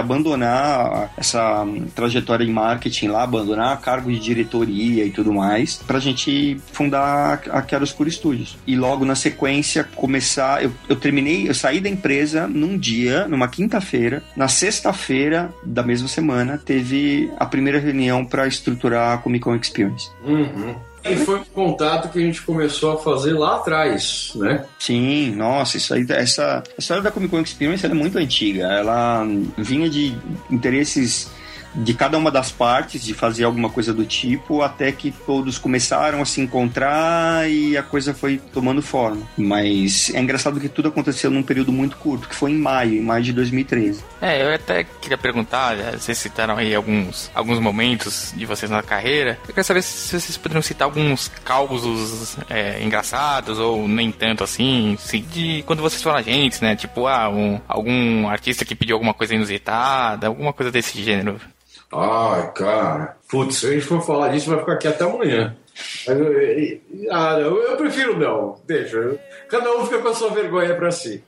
abandonar essa trajetória em marketing lá, abandonar cargo de diretoria e tudo mais, pra gente fundar a Chiaroscuro Studios. E logo na sequência começar, eu, eu terminei, eu saí da empresa num dia, numa quinta-feira, na sexta-feira da mesma semana teve a primeira reunião para estruturar a Comic Con Experience. Uhum. E foi um contato que a gente começou a fazer lá atrás, né? Sim, nossa, isso aí, essa a história da Comic Con Experience ela é muito antiga. Ela vinha de interesses de cada uma das partes, de fazer alguma coisa do tipo, até que todos começaram a se encontrar e a coisa foi tomando forma. Mas é engraçado que tudo aconteceu num período muito curto, que foi em maio, em maio de dois mil e treze. É, eu até queria perguntar, vocês citaram aí alguns, alguns momentos de vocês na carreira. Eu quero saber se vocês poderiam citar alguns causos é, engraçados, ou nem tanto assim, assim, de quando vocês foram agentes, né? Tipo, ah, um, algum artista que pediu alguma coisa inusitada, alguma coisa desse gênero. Ai, cara. Putz, se a gente for falar disso, vai ficar aqui até amanhã. Mas, eu, eu, ah, eu, eu prefiro não. Deixa. Eu, cada um fica com a sua vergonha pra si.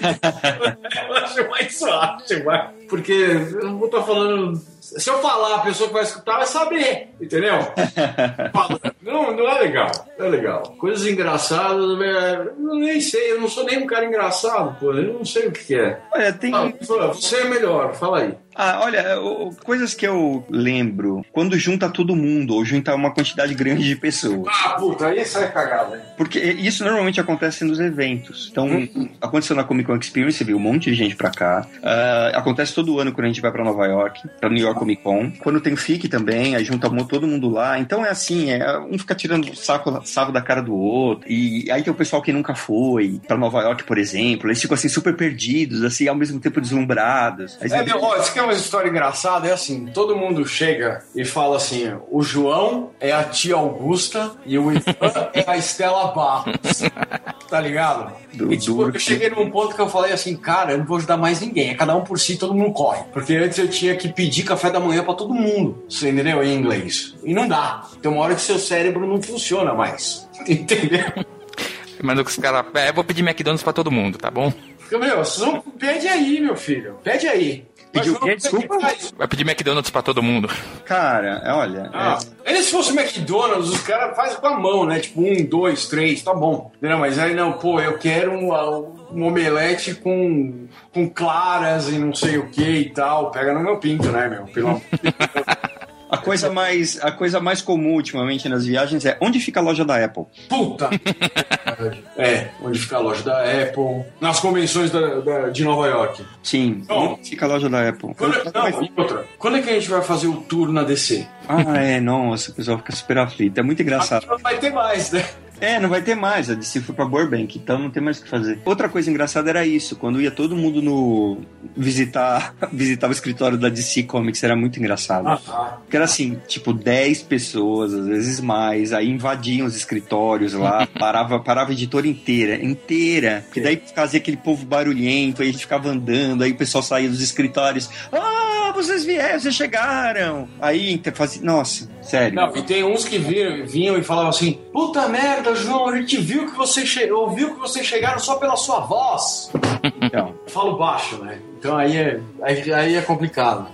Eu acho mais fácil, mas, porque eu não vou estar falando. Se eu falar, a pessoa que vai escutar vai saber, entendeu? Não, não é legal. Não é legal. Coisas engraçadas, eu nem sei, eu não sou nem um cara engraçado, pô. Eu não sei o que é. Olha, tem. Ah, você é melhor, fala aí. Ah, olha, o, coisas que eu lembro, quando junta todo mundo, ou junta uma quantidade grande de pessoas. Ah, puta, aí sai cagada, hein? Porque isso normalmente acontece nos eventos. Então, hum. aconteceu na Comic Con Experience, viu um monte de gente pra cá. Uh, acontece todo ano quando a gente vai pra Nova York, pra New York Comic Con. Quando tem o F I C também, aí junta todo mundo lá. Então é assim, é, um fica tirando saco, saco da cara do outro. E aí tem o pessoal que nunca foi pra Nova York, por exemplo. Eles ficam assim super perdidos, assim, ao mesmo tempo deslumbrados. Aí, é, meu, ó, isso aqui é uma história engraçada, é assim, todo mundo chega e fala assim, o João é a tia Augusta e o Ivan é a Estela Barros, tá ligado? Do, e tipo, do... eu cheguei num ponto que eu falei assim, cara, eu não vou ajudar mais ninguém, é cada um por si, todo mundo corre. Porque antes eu tinha que pedir café da manhã pra todo mundo, você entendeu? Em inglês. E não dá. Tem uma hora que seu cérebro não funciona mais, entendeu? Manda que os caras, é, eu vou pedir McDonald's pra todo mundo, tá bom? Meu, não, pede aí, meu filho, pede aí. Pediu o quê? Desculpa. Vai pedir McDonald's pra todo mundo. Cara, olha... Ah, é... Ele, se fosse McDonald's, os caras fazem com a mão, né? Tipo, um, dois, três, tá bom. Não, mas aí não, pô, eu quero um, um omelete com, com claras e não sei o que e tal. Pega no meu pinto, né, meu? Pelo amor de Deus. A coisa, mais, a coisa mais comum ultimamente nas viagens é onde fica a loja da Apple? Puta! É, onde fica a loja da Apple. Nas convenções da, da, de Nova York. Sim, então, onde fica a loja da Apple? Quando, não, e outra. Quando é que a gente vai fazer o tour na D C? Ah, é, nossa, o pessoal fica super aflito. É muito engraçado. Não vai ter mais, né? É, não vai ter mais, a D C foi pra Burbank, então não tem mais o que fazer. Outra coisa engraçada era isso, quando ia todo mundo no visitar, visitar o escritório da D C Comics, era muito engraçado. Ah, porque era assim, tipo, dez pessoas, às vezes mais, aí invadiam os escritórios lá, parava, parava a editora inteira, inteira, porque daí fazia aquele povo barulhento, aí a gente ficava andando, aí o pessoal saía dos escritórios, ah, vocês vieram, vocês chegaram. Aí fazia, nossa, sério. Não, e tem uns que vinham, vinham e falavam assim, puta merda, João, a gente viu que vocês che... ouviu que vocês chegaram só pela sua voz. Então. Eu falo baixo, né? Então aí é, aí, aí é complicado.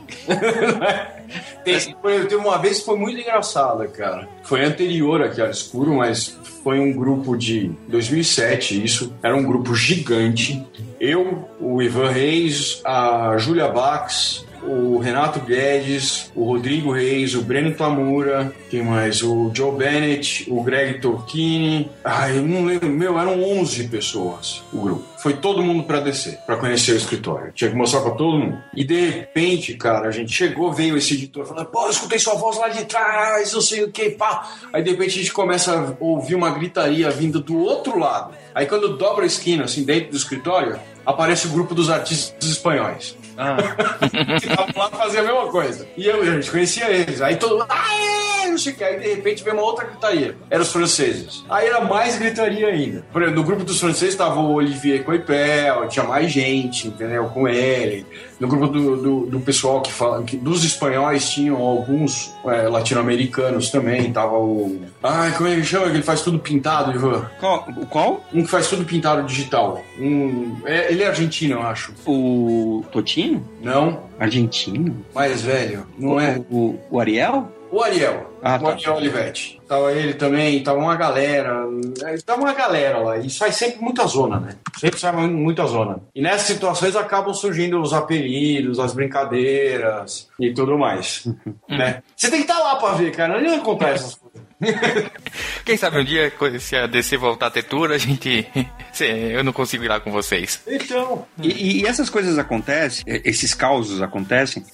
tem, teve uma vez que foi muito engraçada, cara. Foi anterior a Chiaroscuro, mas foi um grupo de dois mil e sete, isso. Era um grupo gigante. Eu, o Ivan Reis, a Júlia Bax, o Renato Guedes, o Rodrigo Reis, o Breno Tamura, quem mais? O Joe Bennett, o Greg Torchini. Ai, eu não lembro, meu, eram onze pessoas o grupo. Foi todo mundo pra descer, pra conhecer o escritório. Tinha que mostrar pra todo mundo. E de repente, cara, a gente chegou, veio esse editor falando, pô, eu escutei sua voz lá de trás, não sei o que, pá. Aí de repente a gente começa a ouvir uma gritaria vinda do outro lado. Aí quando dobra a esquina, assim, dentro do escritório, aparece o grupo dos artistas espanhóis. Ah. Que estavam lá fazer a mesma coisa. E eu, a gente conhecia eles. Aí todo mundo, aê, não sei o que. Aí, de repente, veio uma outra gritaria. Eram os franceses. Aí era mais gritaria ainda. Por exemplo, no grupo dos franceses estava o Olivier Coipel, tinha mais gente, entendeu? Com ele. No grupo do, do, do pessoal que fala... Que, dos espanhóis tinham alguns é, latino-americanos também. Tava o... Ai, como é que chama? Ele faz tudo pintado, Ivan. Qual? Qual? Um que faz tudo pintado digital. Um, é, ele é argentino, eu acho. O Totino? Não. Argentino? Mais velho. Não o, é? O, o Ariel? O Ariel. Ah, o tá. Ariel Olivetti. Tava ele também, tava uma galera. Tava uma galera lá. E sai sempre muita zona, né? Sempre sai muita zona. E nessas situações acabam surgindo os apelidos, as brincadeiras e tudo mais. Né? Você tem que estar lá pra ver, cara. Não acontece essas coisas. Quem sabe um dia, se a D C voltar a ter tour, a gente... eu não consigo ir lá com vocês. Então... E, e essas coisas acontecem, esses causos acontecem,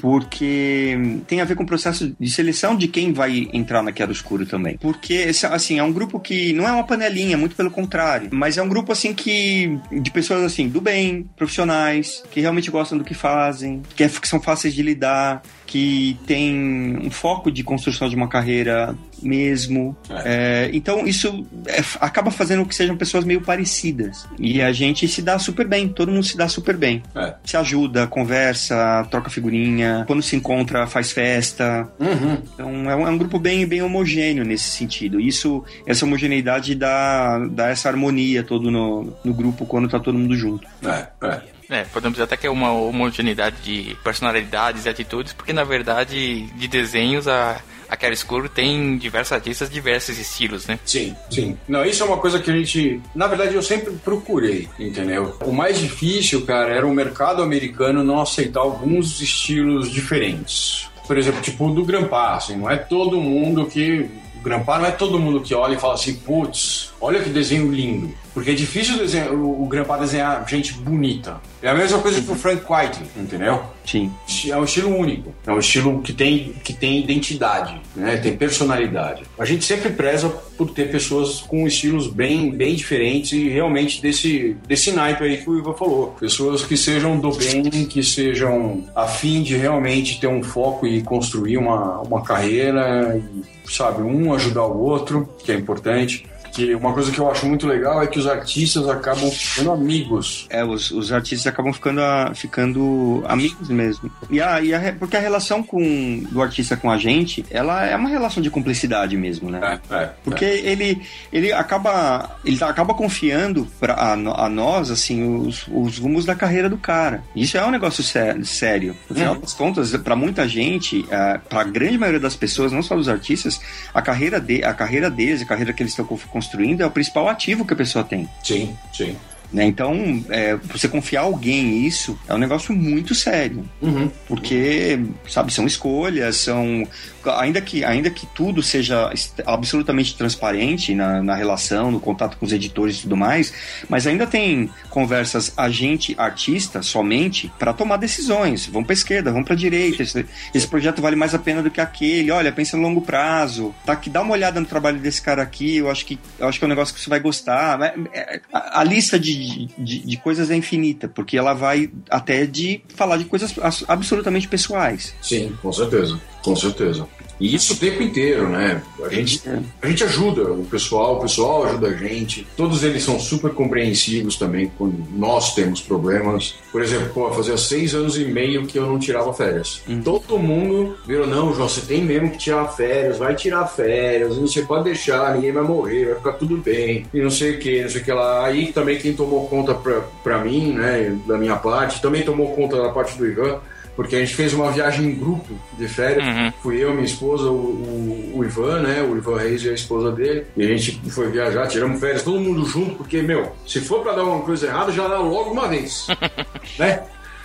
porque tem a ver com o processo de seleção de quem vai entrar na Chiaroscuro também. Porque, assim, é um grupo que não é uma panelinha, muito pelo contrário, mas é um grupo, assim, que... de pessoas, assim, do bem, profissionais, que realmente gostam do que fazem, que, é, que são fáceis de lidar, que tem um foco de construção de uma carreira mesmo. É. É, então isso é, acaba fazendo que sejam pessoas meio parecidas. E a gente se dá super bem, todo mundo se dá super bem. É. Se ajuda, conversa, troca figurinha, quando se encontra faz festa. Uhum. Então é um, é um grupo bem, bem homogêneo nesse sentido. Isso, essa homogeneidade dá, dá essa harmonia todo no, no grupo quando tá todo mundo junto. É, é. É, podemos dizer até que é uma homogeneidade de personalidades e atitudes, porque na verdade de desenhos a, a Chiaroscuro tem diversos artistas, diversos estilos, né? Sim, sim. Não, isso é uma coisa que a gente... Na verdade eu sempre procurei, entendeu? O mais difícil, cara, era o mercado americano não aceitar alguns estilos diferentes. Por exemplo, tipo o do Grampar, assim, não é todo mundo que... O Grampar não é todo mundo que olha e fala assim, putz, olha que desenho lindo. Porque é difícil desenhar, o, o Grampar desenhar gente bonita. É a mesma coisa que o Frank White, entendeu? Sim. É um estilo único. É um estilo que tem, que tem identidade, né? Tem personalidade. A gente sempre preza por ter pessoas com estilos bem, bem diferentes e realmente desse, desse naipe aí que o Ivan falou. Pessoas que sejam do bem, que sejam a fim de realmente ter um foco e construir uma, uma carreira e, sabe, um ajudar o outro, que é importante. Que uma coisa que eu acho muito legal é que os artistas acabam ficando amigos. É, os, os artistas acabam ficando, a, ficando amigos mesmo. E a, e a, porque a relação com, do artista com a gente, ela é uma relação de cumplicidade mesmo, né? É, é, porque é. ele, ele, acaba, ele acaba confiando pra, a, a nós, assim, os, os rumos da carreira do cara. Isso é um negócio sé, sério. No final das contas, pra muita gente, é, pra grande maioria das pessoas, não só dos artistas, a carreira, de, a carreira deles, a carreira que eles estão construindo é o principal ativo que a pessoa tem. Sim, sim. Né? Então, é, você confiar alguém isso é um negócio muito sério. Uhum. Porque, sabe, são escolhas, são... Ainda que, ainda que tudo seja absolutamente transparente na, na relação, no contato com os editores e tudo mais, mas ainda tem conversas agente-artista somente para tomar decisões. Vão para a esquerda, vão para a direita. Esse, esse projeto vale mais a pena do que aquele. Olha, pensa no longo prazo. Tá, que dá uma olhada no trabalho desse cara aqui. Eu acho que, eu acho que é um negócio que você vai gostar. A, a lista de, de, de coisas é infinita, porque ela vai até de falar de coisas absolutamente pessoais. Sim, com certeza. Com certeza. E isso o tempo inteiro, né? A gente, a gente ajuda o pessoal, o pessoal ajuda a gente. Todos eles são super compreensivos também quando nós temos problemas. Por exemplo, pô, fazia seis anos e meio que eu não tirava férias. Hum. Todo mundo virou, não, João, você tem mesmo que tirar férias, vai tirar férias, você pode deixar, ninguém vai morrer, vai ficar tudo bem, e não sei o que, não sei o que lá. Aí também quem tomou conta pra, pra mim, né, da minha parte, também tomou conta da parte do Ivan, porque a gente fez uma viagem em grupo de férias. Uhum. Fui eu, minha esposa, o, o, o Ivan, né? O Ivan Reis e a esposa dele. E a gente foi viajar, tiramos férias, todo mundo junto, porque, meu, se for pra dar uma coisa errada, já dá logo uma vez. Né?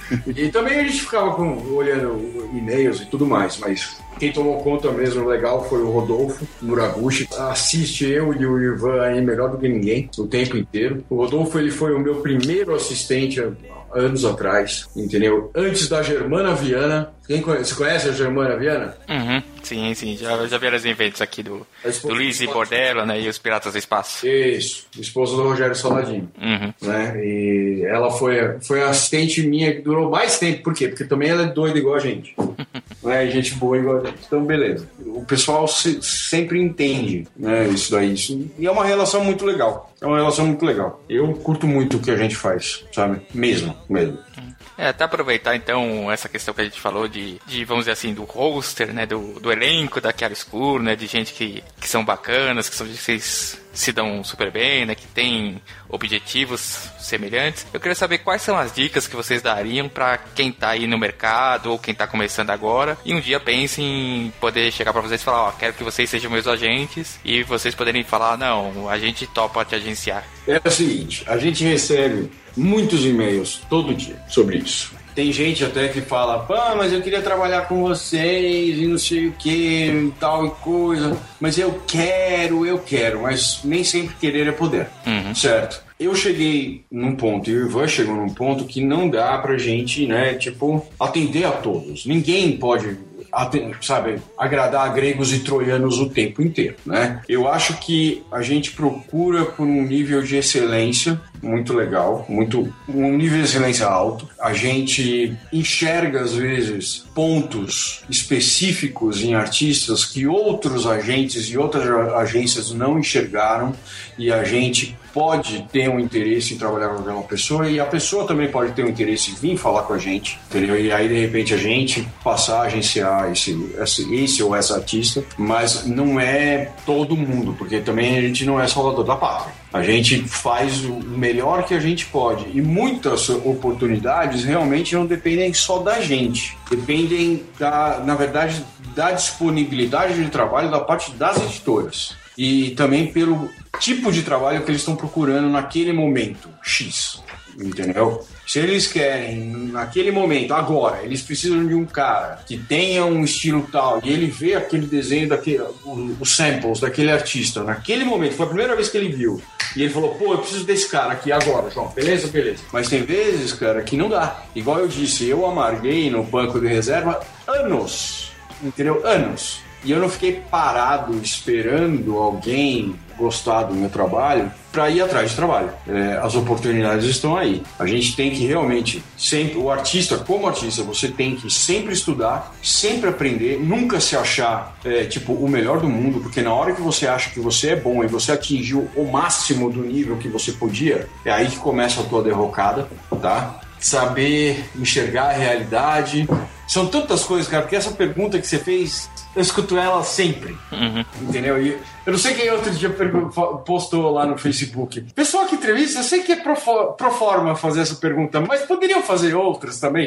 E também a gente ficava com, olhando e-mails e tudo mais, mas quem tomou conta mesmo legal foi o Rodolfo Muraguchi. Assiste eu e o Ivan aí melhor do que ninguém, o tempo inteiro. O Rodolfo, ele foi o meu primeiro assistente anos atrás, entendeu? Antes da Germana Viana. Quem conhece, você conhece a Germana Viana? Uhum, sim, sim. Já, já vieram os eventos aqui do, do Luiz e Bordella, né? E os Piratas do Espaço. Isso, esposa do Rogério Saladino. Uhum. Né? E ela foi, foi a assistente minha que durou mais tempo. Por quê? Porque também ela é doida igual a gente. né? Gente boa igual a gente. Então, beleza. O pessoal se, sempre entende, né? Isso daí. Isso, e é uma relação muito legal. É uma relação muito legal. Eu curto muito o que a gente faz, sabe? Mesmo, mesmo. É, até aproveitar então essa questão que a gente falou de, de vamos dizer assim, do roster, né, do, do elenco da Chiaroscuro, né, de gente que, que são bacanas, que são de vocês se dão super bem, né, que tem objetivos semelhantes. Eu queria saber quais são as dicas que vocês dariam para quem tá aí no mercado ou quem tá começando agora e um dia pense em poder chegar para vocês e falar, ó, quero que vocês sejam meus agentes e vocês poderem falar, não, a gente topa te agenciar. É o seguinte, a gente recebe muitos e-mails todo dia sobre isso. Tem gente até que fala, pô, mas eu queria trabalhar com vocês e não sei o que e tal e coisa, mas eu quero, eu quero, mas nem sempre querer é poder, uhum. Certo? Eu cheguei num ponto, e o Ivan chegou num ponto que não dá pra gente, né, tipo, atender a todos. Ninguém pode, sabe, agradar gregos e troianos o tempo inteiro, né? Eu acho que a gente procura por um nível de excelência muito legal, muito, um nível de excelência alto. A gente enxerga, às vezes, pontos específicos em artistas que outros agentes e outras agências não enxergaram e a gente pode ter um interesse em trabalhar com aquela pessoa e a pessoa também pode ter um interesse em vir falar com a gente, entendeu? E aí, de repente, a gente passar a agenciar esse, esse, esse ou essa artista, mas não é todo mundo, porque também a gente não é salvador da pátria. A gente faz o melhor que a gente pode e muitas oportunidades realmente não dependem só da gente, dependem, da, na verdade, da disponibilidade de trabalho da parte das editoras e também pelo tipo de trabalho que eles estão procurando naquele momento X, entendeu? Se eles querem, naquele momento, agora, eles precisam de um cara que tenha um estilo tal e ele vê aquele desenho, daquele, os samples daquele artista naquele momento, foi a primeira vez que ele viu e ele falou, pô, eu preciso desse cara aqui agora, João, beleza? Beleza. Mas tem vezes, cara, que não dá. Igual eu disse, eu amarguei no banco de reserva anos, entendeu? Anos. E eu não fiquei parado esperando alguém gostar do meu trabalho para ir atrás de trabalho. É, as oportunidades estão aí. A gente tem que realmente, sempre, o artista, como artista, você tem que sempre estudar, sempre aprender, nunca se achar é, tipo o melhor do mundo, porque na hora que você acha que você é bom e você atingiu o máximo do nível que você podia, é aí que começa a tua derrocada, tá? Saber enxergar a realidade. São tantas coisas, cara, porque essa pergunta que você fez, eu escuto ela sempre, uhum. Entendeu? E eu não sei quem outro dia postou lá no Facebook. Pessoal que entrevista, eu sei que é pro, pro forma fazer essa pergunta, mas poderiam fazer outras também.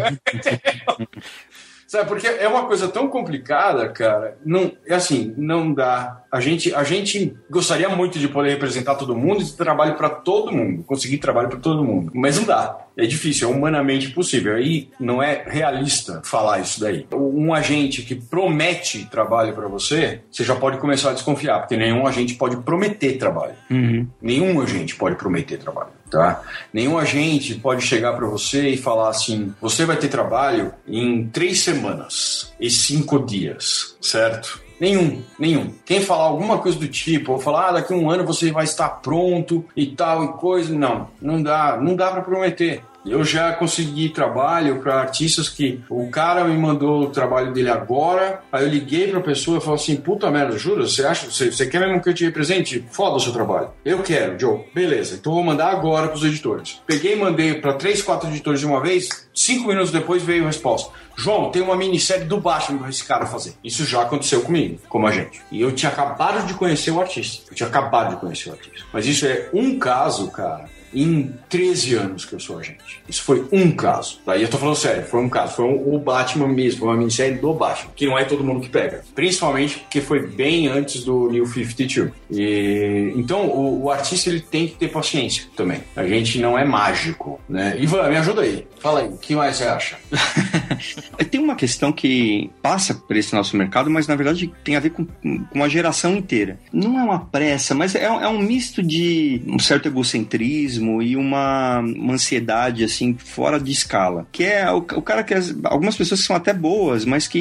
Sabe, porque é uma coisa tão complicada, cara. Não, é assim, não dá. A gente, a gente gostaria muito de poder representar todo mundo e ter trabalho para todo mundo, conseguir trabalho para todo mundo, mas não dá. É difícil, é humanamente impossível. Aí não é realista falar isso daí. Um agente que promete trabalho para você, você já pode começar a desconfiar, porque nenhum agente pode prometer trabalho. Uhum. Nenhum agente pode prometer trabalho. Tá? Nenhum agente pode chegar para você e falar assim, você vai ter trabalho em três semanas e cinco dias, certo? Nenhum, nenhum. Quem falar alguma coisa do tipo, ou falar, ah, daqui a um ano você vai estar pronto e tal e coisa, não, não dá, não dá para prometer. Eu já consegui trabalho para artistas que o cara me mandou o trabalho dele agora, aí eu liguei pra pessoa e falei assim, puta merda, jura? Você acha, você, você quer mesmo que eu te represente? Foda o seu trabalho. Eu quero, Joe. Beleza, então eu vou mandar agora pros editores. Peguei e mandei para três, quatro editores de uma vez, cinco minutos depois veio a resposta. João, tem uma minissérie do Batman pra esse cara fazer. Isso já aconteceu comigo, como agente. E eu tinha acabado de conhecer o artista. Eu tinha acabado de conhecer o artista. Mas isso é um caso, cara, em treze anos que eu sou agente. Isso foi um caso. Daí eu tô falando sério, foi um caso. Foi um, o Batman mesmo, foi uma minissérie do Batman, que não é todo mundo que pega. Principalmente porque foi bem antes do New cinquenta e dois. E, então, o, o artista ele tem que ter paciência também. A gente não é mágico, né? Ivan, me ajuda aí. Fala aí, o que mais você acha? Tem uma questão que passa por esse nosso mercado, mas na verdade tem a ver com, com uma geração inteira. Não é uma pressa, mas é, é um misto de um certo egocentrismo e uma, uma ansiedade assim fora de escala, que é o, o cara que as, algumas pessoas que são até boas, mas que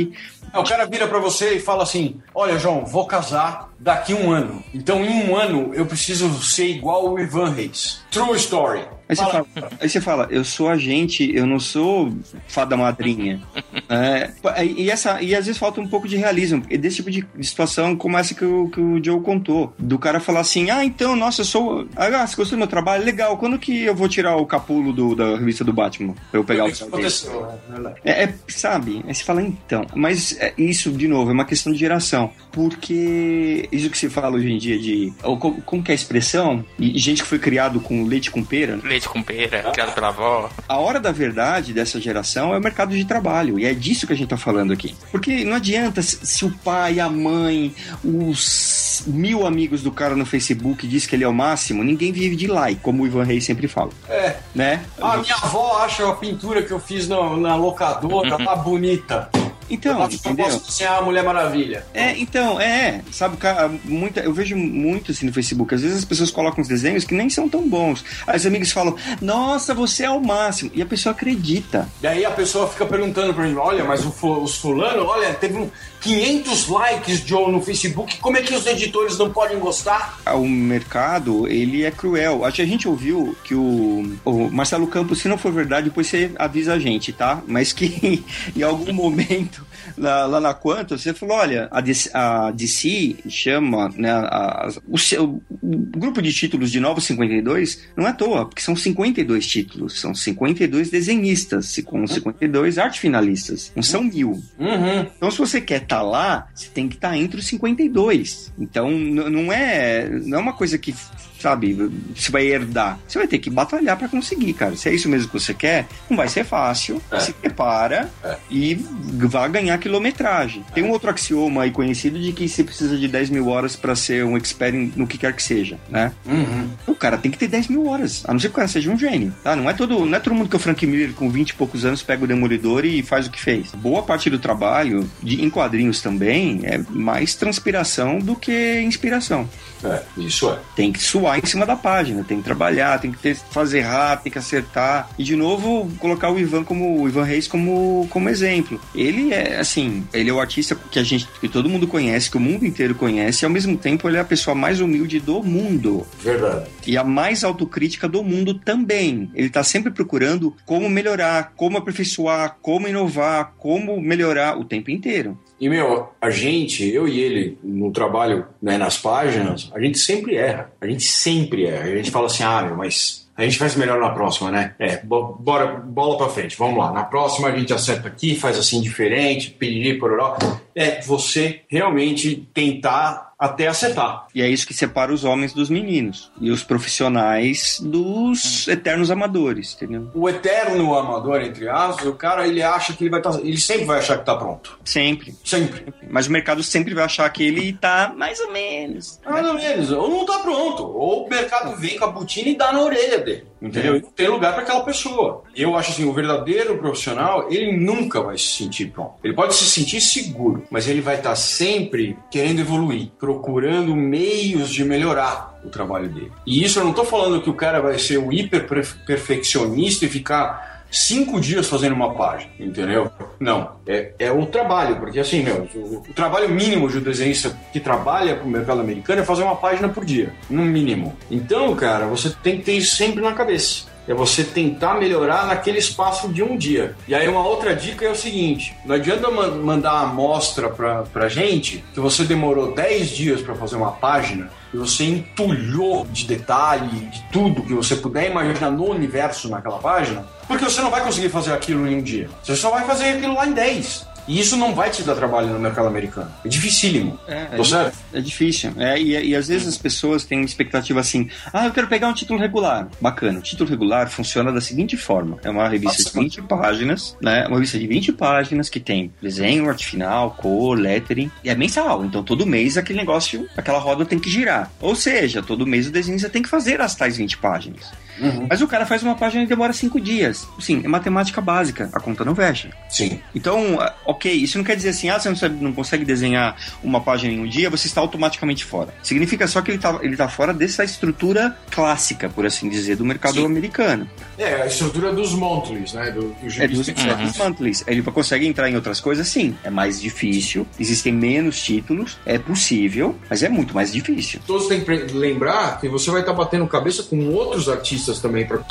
O cara vira pra você e fala assim, olha, João, vou casar daqui um ano. Então, em um ano, eu preciso ser igual o Ivan Reis. True story. Aí você, fala, aí você fala, eu sou agente, eu não sou fada madrinha. É, e, essa, e às vezes falta um pouco de realismo. E desse tipo de, de situação como essa que o, que o Joe contou. Do cara falar assim, ah, então, nossa, eu sou... Ah, você gostou do meu trabalho? Legal, quando que eu vou tirar o capulo do, da revista do Batman? Pra eu pegar isso o aconteceu, né? é, é, sabe? Aí você fala, então... Mas é, isso, de novo, é uma questão de geração. Porque isso que se fala hoje em dia de... Como, como que é a expressão? E gente que foi criado com leite com pera. Leite com pera, criado pela avó. A hora da verdade dessa geração é o mercado de trabalho. E é disso que a gente tá falando aqui. Porque não adianta se o pai, a mãe, os mil amigos do cara no Facebook diz que ele é o máximo, ninguém vive de like, como o Ivan Reis sempre fala. É. Né? A minha avó acha a pintura que eu fiz na, na locadora tá bonita. Então, eu entendeu? posso ser a Mulher Maravilha. É, então, é, sabe, cara, muita, eu vejo muito assim no Facebook, às vezes as pessoas colocam uns desenhos que nem são tão bons. Aí os amigos falam, nossa, você é o máximo. E a pessoa acredita. E aí a pessoa fica perguntando pra mim, olha, mas o, os fulano, olha, teve um quinhentos likes, Joe, no Facebook, como é que os editores não podem gostar? O mercado, ele é cruel. Acho que a gente ouviu que o, o Marcelo Campos, se não for verdade, depois você avisa a gente, tá? Mas que em algum momento Lá, lá na Quantum, você falou, olha, a D C, a D C chama, né, a, a, o, seu, o grupo de títulos de Novos cinquenta e dois não é à toa, porque são cinquenta e dois títulos, são cinquenta e dois desenhistas, com cinquenta e dois arte finalistas, não são mil. Uhum. Então, se você quer estar tá lá, você tem que estar tá entre os cinquenta e dois. Então, n- não é, não é uma coisa que, sabe, você vai herdar. Você vai ter que batalhar pra conseguir, cara. Se é isso mesmo que você quer, não vai ser fácil. É. Se prepara é. e vai ganhar quilometragem. Tem um outro axioma aí conhecido de que você precisa de dez mil horas pra ser um expert no que quer que seja, né? Uhum. O cara tem que ter dez mil horas, a não ser que o cara seja um gênio, tá? Não é todo, não é todo mundo que o Frank Miller com vinte e poucos anos pega o Demolidor e faz o que fez. Boa parte do trabalho, de, em quadrinhos também, é mais transpiração do que inspiração. É, isso é. Tem que suar em cima da página, tem que trabalhar, tem que ter, fazer rápido, tem que acertar. E de novo, colocar o Ivan como o Ivan Reis como, como exemplo. Ele é, assim, ele é o artista que a gente, que todo mundo conhece, que o mundo inteiro conhece, e ao mesmo tempo ele é a pessoa mais humilde do mundo. Verdade. E a mais autocrítica do mundo também. Ele tá sempre procurando como melhorar, como aperfeiçoar, como inovar, como melhorar o tempo inteiro. E, meu, a gente, eu e ele, no trabalho, né, nas páginas, a gente sempre erra. A gente sempre erra. A gente fala assim, ah, meu, mas a gente faz melhor na próxima, né? É, bora, bola pra frente, vamos lá. Na próxima a gente acerta aqui, faz assim diferente, piriri, pororó. É você realmente tentar até acertar. E é isso que separa os homens dos meninos. E os profissionais dos eternos amadores, entendeu? O eterno amador, entre aspas, o cara, ele acha que ele vai estar... Ele sempre vai achar que tá pronto. Sempre. Sempre. Mas o mercado sempre vai achar que ele tá mais ou menos. Mais ou menos. Ou não tá pronto. Ou o mercado vem com a botina e dá na orelha dele. Entendeu? E não tem lugar para aquela pessoa. Eu acho assim, o verdadeiro profissional, ele nunca vai se sentir pronto. Ele pode se sentir seguro, mas ele vai estar sempre querendo evoluir, procurando meios de melhorar o trabalho dele. E isso eu não estou falando que o cara vai ser o hiper perfeccionista e ficar cinco dias fazendo uma página, entendeu? Não, é, é o trabalho, porque assim, meu, o, o trabalho mínimo de um desenhista que trabalha pro mercado americano é fazer uma página por dia, no mínimo. Então, cara, você tem que ter isso sempre na cabeça. É você tentar melhorar naquele espaço de um dia. E aí uma outra dica é o seguinte, não adianta man- mandar uma amostra pra, pra gente que você demorou dez dias para fazer uma página e você entulhou de detalhe, de tudo que você puder imaginar no universo naquela página, porque você não vai conseguir fazer aquilo em um dia. Você só vai fazer aquilo lá em dez. E isso não vai te dar trabalho no mercado americano. É dificílimo. É, Tô é, certo? É difícil. É, e, e às vezes as pessoas têm uma expectativa assim, ah, eu quero pegar um título regular. Bacana. O título regular funciona da seguinte forma. É uma revista Nossa, de vinte páginas, né? Uma revista de vinte páginas que tem desenho, arte final, cor, lettering. E é mensal. Então todo mês aquele negócio, aquela roda tem que girar. Ou seja, todo mês o desenhista tem que fazer as tais vinte páginas. Uhum. Mas o cara faz uma página e demora cinco dias. Sim, é matemática básica. A conta não fecha. Sim. Então, ok, isso não quer dizer assim, ah, você não, sabe, não consegue desenhar uma página em um dia, você está automaticamente fora. Significa só que ele está ele tá fora dessa estrutura clássica, por assim dizer, do mercado Sim. americano. É, a estrutura dos monthlies, né? Do, do é, dos, uhum. dos monthlies. Ele consegue entrar em outras coisas, sim. É mais difícil, existem menos títulos, é possível, mas é muito mais difícil. Todos têm que lembrar que você vai estar batendo cabeça com outros artistas também para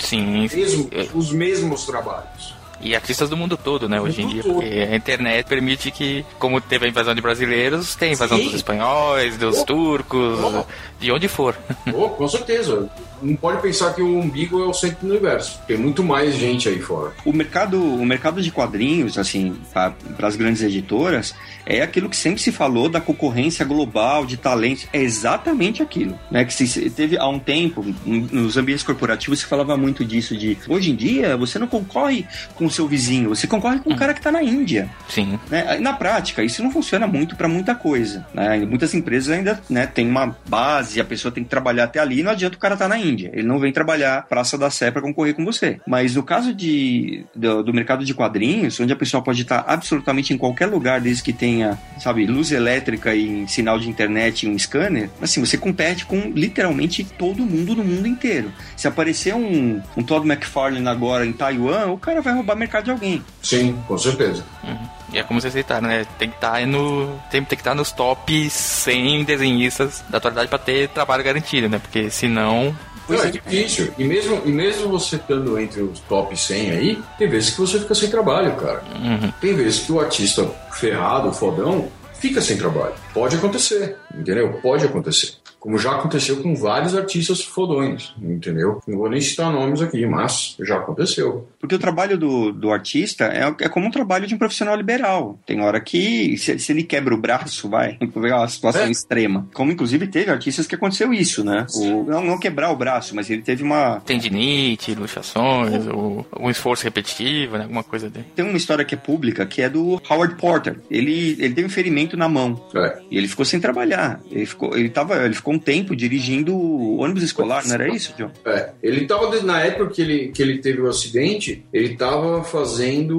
os mesmos trabalhos. E artistas do mundo todo, né, hoje em dia, porque a internet permite que, como teve a invasão de brasileiros, tem a invasão Sim. dos espanhóis, dos oh. turcos, oh. de onde for. Oh, com certeza. Não pode pensar que o umbigo é o centro do universo. Tem muito mais gente aí fora. O mercado, o mercado de quadrinhos, assim, para as grandes editoras, é aquilo que sempre se falou da concorrência global, de talentos. É exatamente aquilo, né? Que se teve há um tempo, nos ambientes corporativos, se falava muito disso, de hoje em dia, você não concorre com o seu vizinho, você concorre com o cara que está na Índia. Sim. Né? Na prática, isso não funciona muito para muita coisa, né? Muitas empresas ainda, né, tem uma base, a pessoa tem que trabalhar até ali, não adianta o cara estar tá na Índia. Ele não vem trabalhar Praça da Sé para concorrer com você. Mas no caso de, do, do mercado de quadrinhos, onde a pessoa pode estar absolutamente em qualquer lugar, desde que tenha, sabe, luz elétrica e sinal de internet e um scanner, assim, você compete com literalmente todo mundo no mundo inteiro. Se aparecer um, um Todd McFarlane agora em Taiwan, o cara vai roubar mercado de alguém. Sim, com certeza. Uhum. E é como vocês citaram, né? Tem que estar no, tem, tem que estar nos top cem desenhistas da atualidade para ter trabalho garantido, né? Porque senão... Não, é difícil. E mesmo, e mesmo você estando entre os top cem aí, tem vezes que você fica sem trabalho, cara. Uhum. Tem vezes que o artista ferrado, fodão, fica sem trabalho. Pode acontecer, entendeu? Pode acontecer. Como já aconteceu com vários artistas fodões, entendeu? Não vou nem citar nomes aqui, mas já aconteceu. Porque o trabalho do, do artista é, é como um trabalho de um profissional liberal. Tem hora que, se, se ele quebra o braço, vai, pegar uma situação é. extrema. Como, inclusive, teve artistas que aconteceu isso, né? O, não, não quebrar o braço, mas ele teve uma... Tendinite, luxações, ou um esforço repetitivo, né? Alguma coisa dele. Tem uma história que é pública, que é do Howard Porter. Ele, ele teve um ferimento na mão. É. E ele ficou sem trabalhar. Ele ficou, ele tava, ele ficou um tempo dirigindo ônibus escolar, não era isso, John? É, ele tava, na época que ele, que ele teve o acidente, ele tava fazendo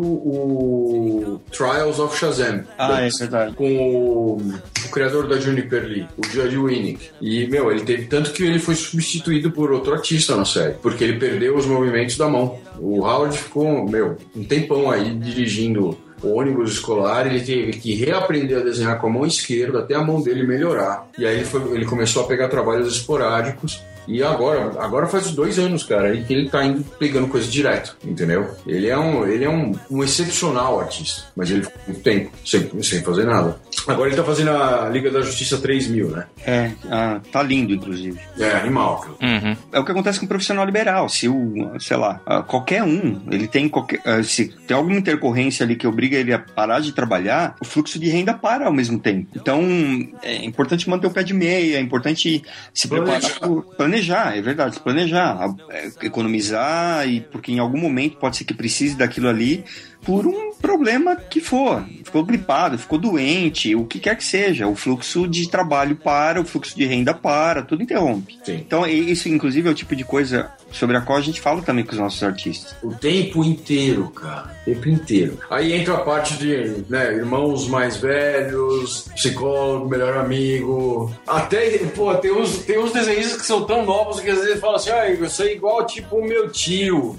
o Trials of Shazam. Ah, é verdade. Com o, o criador da Juniper Lee, o Judge Winnick. E, meu, ele teve tanto que ele foi substituído por outro artista na série, porque ele perdeu os movimentos da mão. O Howard ficou, meu, um tempão aí dirigindo o ônibus escolar, ele teve que reaprender a desenhar com a mão esquerda até a mão dele melhorar. E aí ele, foi, ele começou a pegar trabalhos esporádicos. E agora, agora faz dois anos, cara, aí que ele tá indo pegando coisa direto, entendeu? Ele é um, ele é um, um excepcional artista, mas ele ficou muito tempo sem, sem fazer nada. Agora ele tá fazendo a Liga da Justiça três mil, né? É, ah, tá lindo, inclusive. É, animal. Uhum. É o que acontece com o profissional liberal. Se o, sei lá, qualquer um, ele tem qualquer, se tem alguma intercorrência ali que obriga ele a parar de trabalhar, o fluxo de renda para ao mesmo tempo. Então, é importante manter o pé de meia, é importante se preparar por planejar. Planejar, é verdade, planejar, economizar, e porque em algum momento pode ser que precise daquilo ali por um problema que for. Ficou gripado, ficou doente, o que quer que seja. O fluxo de trabalho para, o fluxo de renda para, tudo interrompe. Sim. Então, isso, inclusive, é o tipo de coisa sobre a qual a gente fala também com os nossos artistas. O tempo inteiro, cara. O tempo inteiro. Aí entra a parte de, né, irmãos mais velhos, psicólogo, melhor amigo. Até, pô, tem uns, tem uns desenhistas que são tão novos que às vezes falam assim, ah, eu sou igual tipo o meu tio.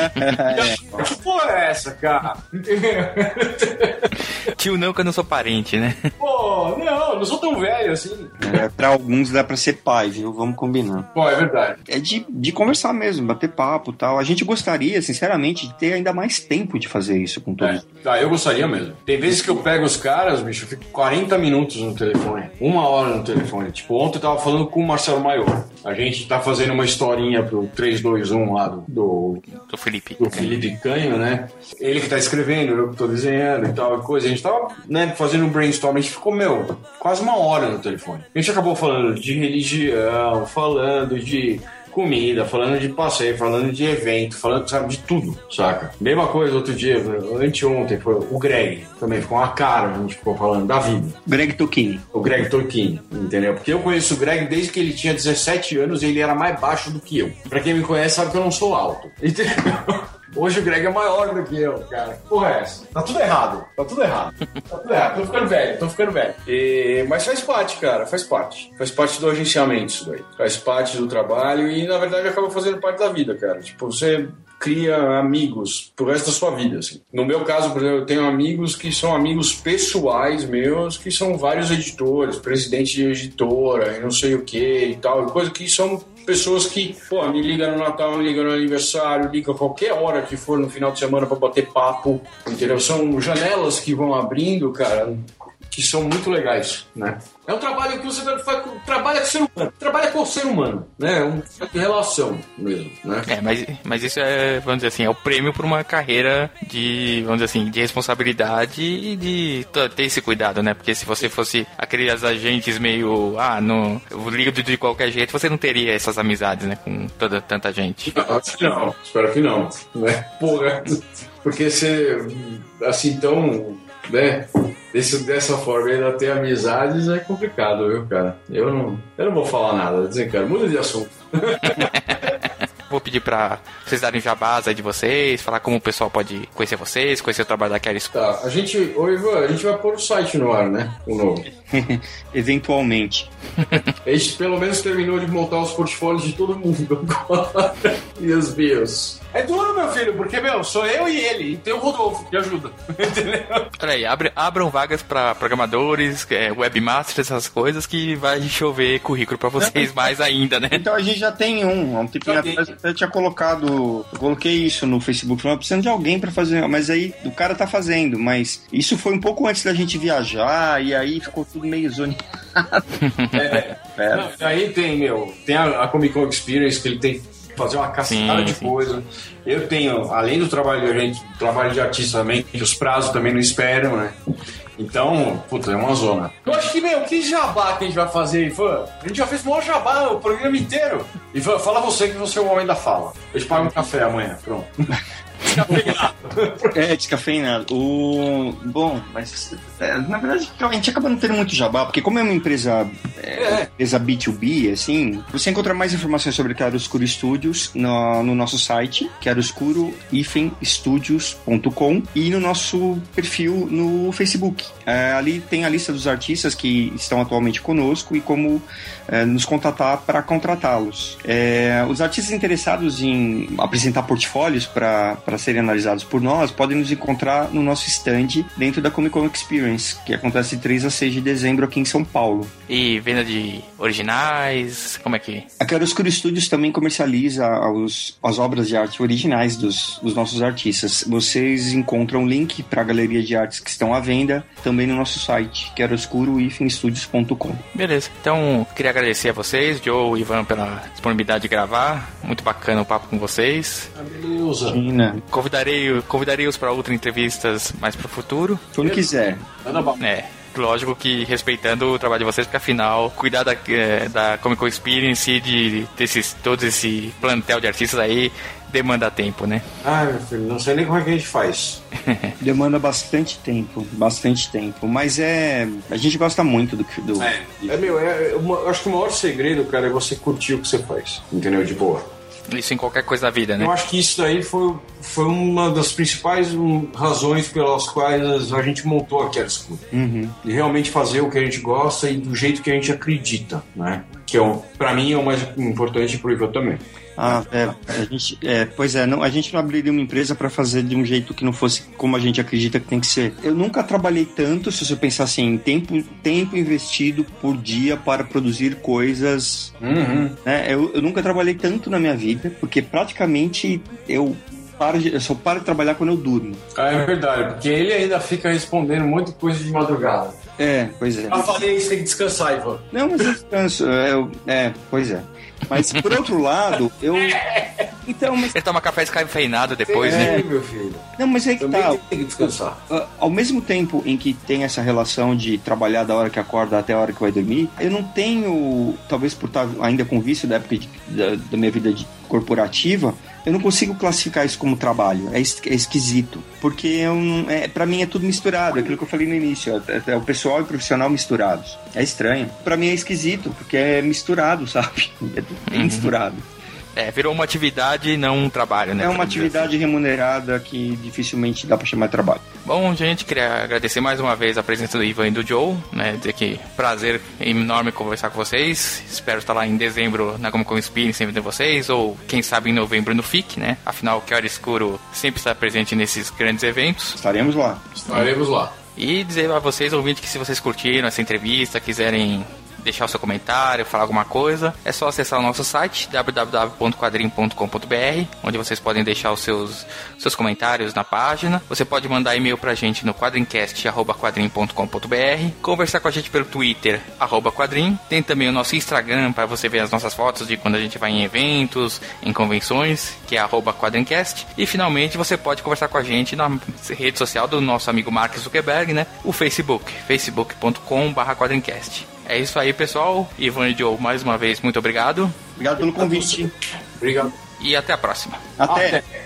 É. Que porra é essa, cara? Tio não, que eu não sou parente, né? Pô, não, não sou tão velho assim. É, pra alguns dá pra ser pai, viu? Vamos combinar. Pô, é verdade. É de, de conversar mesmo, bater papo e tal. A gente gostaria, sinceramente, de ter ainda mais tempo de fazer isso com todos. É. Tá, eu gostaria mesmo. Tem vezes que eu pego os caras, bicho, eu fico quarenta minutos no telefone. Uma hora no telefone. Tipo, ontem eu tava falando com o Marcelo Maior. A gente tá fazendo uma historinha pro três dois um lá do... Do, do Felipe. Do Felipe Canho, né? Ele que tá escrevendo, eu que tô desenhando e tal, e coisa. A gente tava, né, fazendo um brainstorm. A gente ficou, meu, quase uma hora no telefone. A gente acabou falando de religião, falando de comida, falando de passeio, falando de evento, falando, sabe, de tudo, saca? Mesma coisa outro dia, anteontem, foi o Greg, também ficou uma cara, a gente ficou falando da vida. Greg Tolkien. O Greg Tolkien, entendeu? Porque eu conheço o Greg desde que ele tinha dezessete anos e ele era mais baixo do que eu. Pra quem me conhece sabe que eu não sou alto, entendeu? Hoje o Greg é maior do que eu, cara. Que porra é essa? Tá tudo errado. Tá tudo errado. Tá tudo errado. Tô ficando velho, tô ficando velho. E... Mas faz parte, cara. Faz parte. Faz parte do agenciamento isso daí. Faz parte do trabalho e, na verdade, acaba fazendo parte da vida, cara. Tipo, você cria amigos pro resto da sua vida, assim. No meu caso, por exemplo, eu tenho amigos que são amigos pessoais meus, que são vários editores, presidente de editora e não sei o que e tal, coisa que são pessoas que, pô, me ligam no Natal, me ligam no aniversário, ligam a qualquer hora que for no final de semana pra bater papo, entendeu? São janelas que vão abrindo, cara, que são muito legais, né? É um trabalho que você faz, trabalha com o ser humano, trabalha com o ser humano, né? É uma relação mesmo, né? É, mas, mas isso é, vamos dizer assim, é o prêmio por uma carreira de, vamos dizer assim, de responsabilidade e de ter esse cuidado, né? Porque se você fosse aqueles agentes meio, ah, não, eu ligo de qualquer jeito, você não teria essas amizades, né? Com toda, tanta gente. Acho que não, espero que não, né? Porra, porque você, assim, tão, né? Desse, dessa forma, ainda ter amizades é complicado, viu, cara? Eu não, eu não vou falar nada, dizer, cara, muda de assunto. Vou pedir pra vocês darem jabás aí de vocês, falar como o pessoal pode conhecer vocês, conhecer o trabalho da Kelly School. Tá, a gente, ô Ivan, a gente vai pôr o site no ar, né? O novo. Eventualmente. A gente pelo menos terminou de montar os portfólios de todo mundo. E os bios. É duro, meu filho, porque, meu, sou eu e ele, e tem o Rodolfo que ajuda. Entendeu? Olha aí, abre, abram vagas pra programadores, é, webmasters, essas coisas, que vai chover currículo pra vocês mais ainda, né? Então a gente já tem um. Há um tempinho atrás eu tinha colocado. Eu coloquei isso no Facebook, falando, precisando de alguém pra fazer. Mas aí o cara tá fazendo, mas isso foi um pouco antes da gente viajar, e aí ficou tudo meio zoneado. É, é. Não, aí tem, meu, tem a, a Comic Con Experience, que ele tem fazer uma cacetada de sim. coisa. Eu tenho, além do trabalho de gente, trabalho de artista também, que os prazos também não esperam, né? Então, puta, é uma zona. Eu acho que, meu, que jabá que a gente vai fazer, Ivan? A gente já fez o maior jabá o programa inteiro. Ivan, fala você que você é o homem da fala. Eu te pago um café amanhã, pronto. Descafeinado. É, descafeinado. O... Bom, mas é, na verdade a gente acaba não tendo muito jabá, porque como é uma empresa, é, é. empresa B dois B, assim, você encontra mais informações sobre Chiaroscuro Studios no, no nosso site, chiaroscuro studios ponto com, e no nosso perfil no Facebook. É, ali tem a lista dos artistas que estão atualmente conosco e como é, nos contatar para contratá-los. É, os artistas interessados em apresentar portfólios para para serem analisados por nós, podem nos encontrar no nosso stand dentro da Comic Con Experience, que acontece de três a seis de dezembro aqui em São Paulo. E venda de originais, como é que... A Chiaroscuro Studios também comercializa os, as obras de arte originais dos, dos nossos artistas. Vocês encontram o link para a galeria de artes que estão à venda também no nosso site, chiaroscuro studios ponto com. Beleza, então queria agradecer a vocês, Joe e Ivan, pela disponibilidade de gravar. Muito bacana o papo com vocês. Beleza. Convidarei, convidarei-os para outras entrevistas mais pro futuro. Quando quiser. É, lógico que respeitando o trabalho de vocês, porque afinal, cuidar da, é, da Comic Con Experience e de desses, todo esse plantel de artistas aí demanda tempo, né? Ai, meu filho, não sei nem como é que a gente faz. Demanda bastante tempo, bastante tempo. Mas é... A gente gosta muito do... do... É, é meu, é, eu acho que o maior segredo, cara, é você curtir o que você faz. Entendeu? De boa. Isso em qualquer coisa da vida, né? Eu acho que isso daí foi, foi uma das principais um, razões pelas quais a gente montou a Chiaroscuro. Uhum. De realmente fazer o que a gente gosta e do jeito que a gente acredita, né? Que é o, pra mim é o mais importante pro Ivan também. Ah, é, a gente, é, pois é, não, a gente não abriria uma empresa para fazer de um jeito que não fosse como a gente acredita que tem que ser. Eu nunca trabalhei tanto, se você pensar assim, tempo, tempo investido por dia para produzir coisas. Uhum. Né? Eu, eu nunca trabalhei tanto na minha vida, porque praticamente eu paro de, eu só paro de trabalhar quando eu durmo. Ah, é verdade, porque ele ainda fica respondendo um monte de coisa de madrugada. É, pois é. Eu falei, você tem que descansar, Ivan. Não, mas eu descanso. Eu, é, pois é. Mas, por outro lado, eu... Então, mas... Ele toma café descafeinado depois, é, né? meu filho. Não, mas é que Também tá... tem que descansar. Ao mesmo tempo em que tem essa relação de trabalhar da hora que acorda até a hora que vai dormir, eu não tenho, talvez por estar ainda com vício da época de, da, da minha vida de corporativa, eu não consigo classificar isso como trabalho. É, es, é esquisito. Porque eu não, é, pra mim é tudo misturado. É aquilo que eu falei no início. É, é o pessoal e o profissional misturados. É estranho. Pra mim é esquisito, porque é misturado, sabe? É tudo bem misturado. É, virou uma atividade e não um trabalho, né? É uma atividade assim. remunerada que dificilmente dá pra chamar de trabalho. Bom, gente, queria agradecer mais uma vez a presença do Ivan e do Joe, né? Dizer que prazer enorme conversar com vocês. Espero estar lá em dezembro na Comic Con Experience sempre de vocês, ou quem sabe em novembro no F I C, né? Afinal, Que Hora Escuro sempre está presente nesses grandes eventos. Estaremos lá. Estaremos lá. E dizer a vocês, ouvintes, que se vocês curtiram essa entrevista, quiserem deixar o seu comentário, falar alguma coisa, é só acessar o nosso site w w w ponto quadrim ponto com ponto b r, onde vocês podem deixar os seus, seus comentários na página. Você pode mandar e-mail pra gente no quadrincast arroba quadrim ponto com ponto b r, conversar com a gente pelo Twitter, arroba quadrim. Tem também o nosso Instagram para você ver as nossas fotos de quando a gente vai em eventos, em convenções, que é arroba quadrincast. E finalmente você pode conversar com a gente na rede social do nosso amigo Mark Zuckerberg, né? O Facebook, facebook ponto com barra quadrincast. É isso aí, pessoal. Ivan e Joe, mais uma vez, muito obrigado. Obrigado pelo convite. Obrigado. E até a próxima. Até. Até.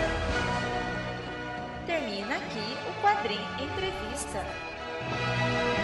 Termina aqui o Quadrim Entrevista.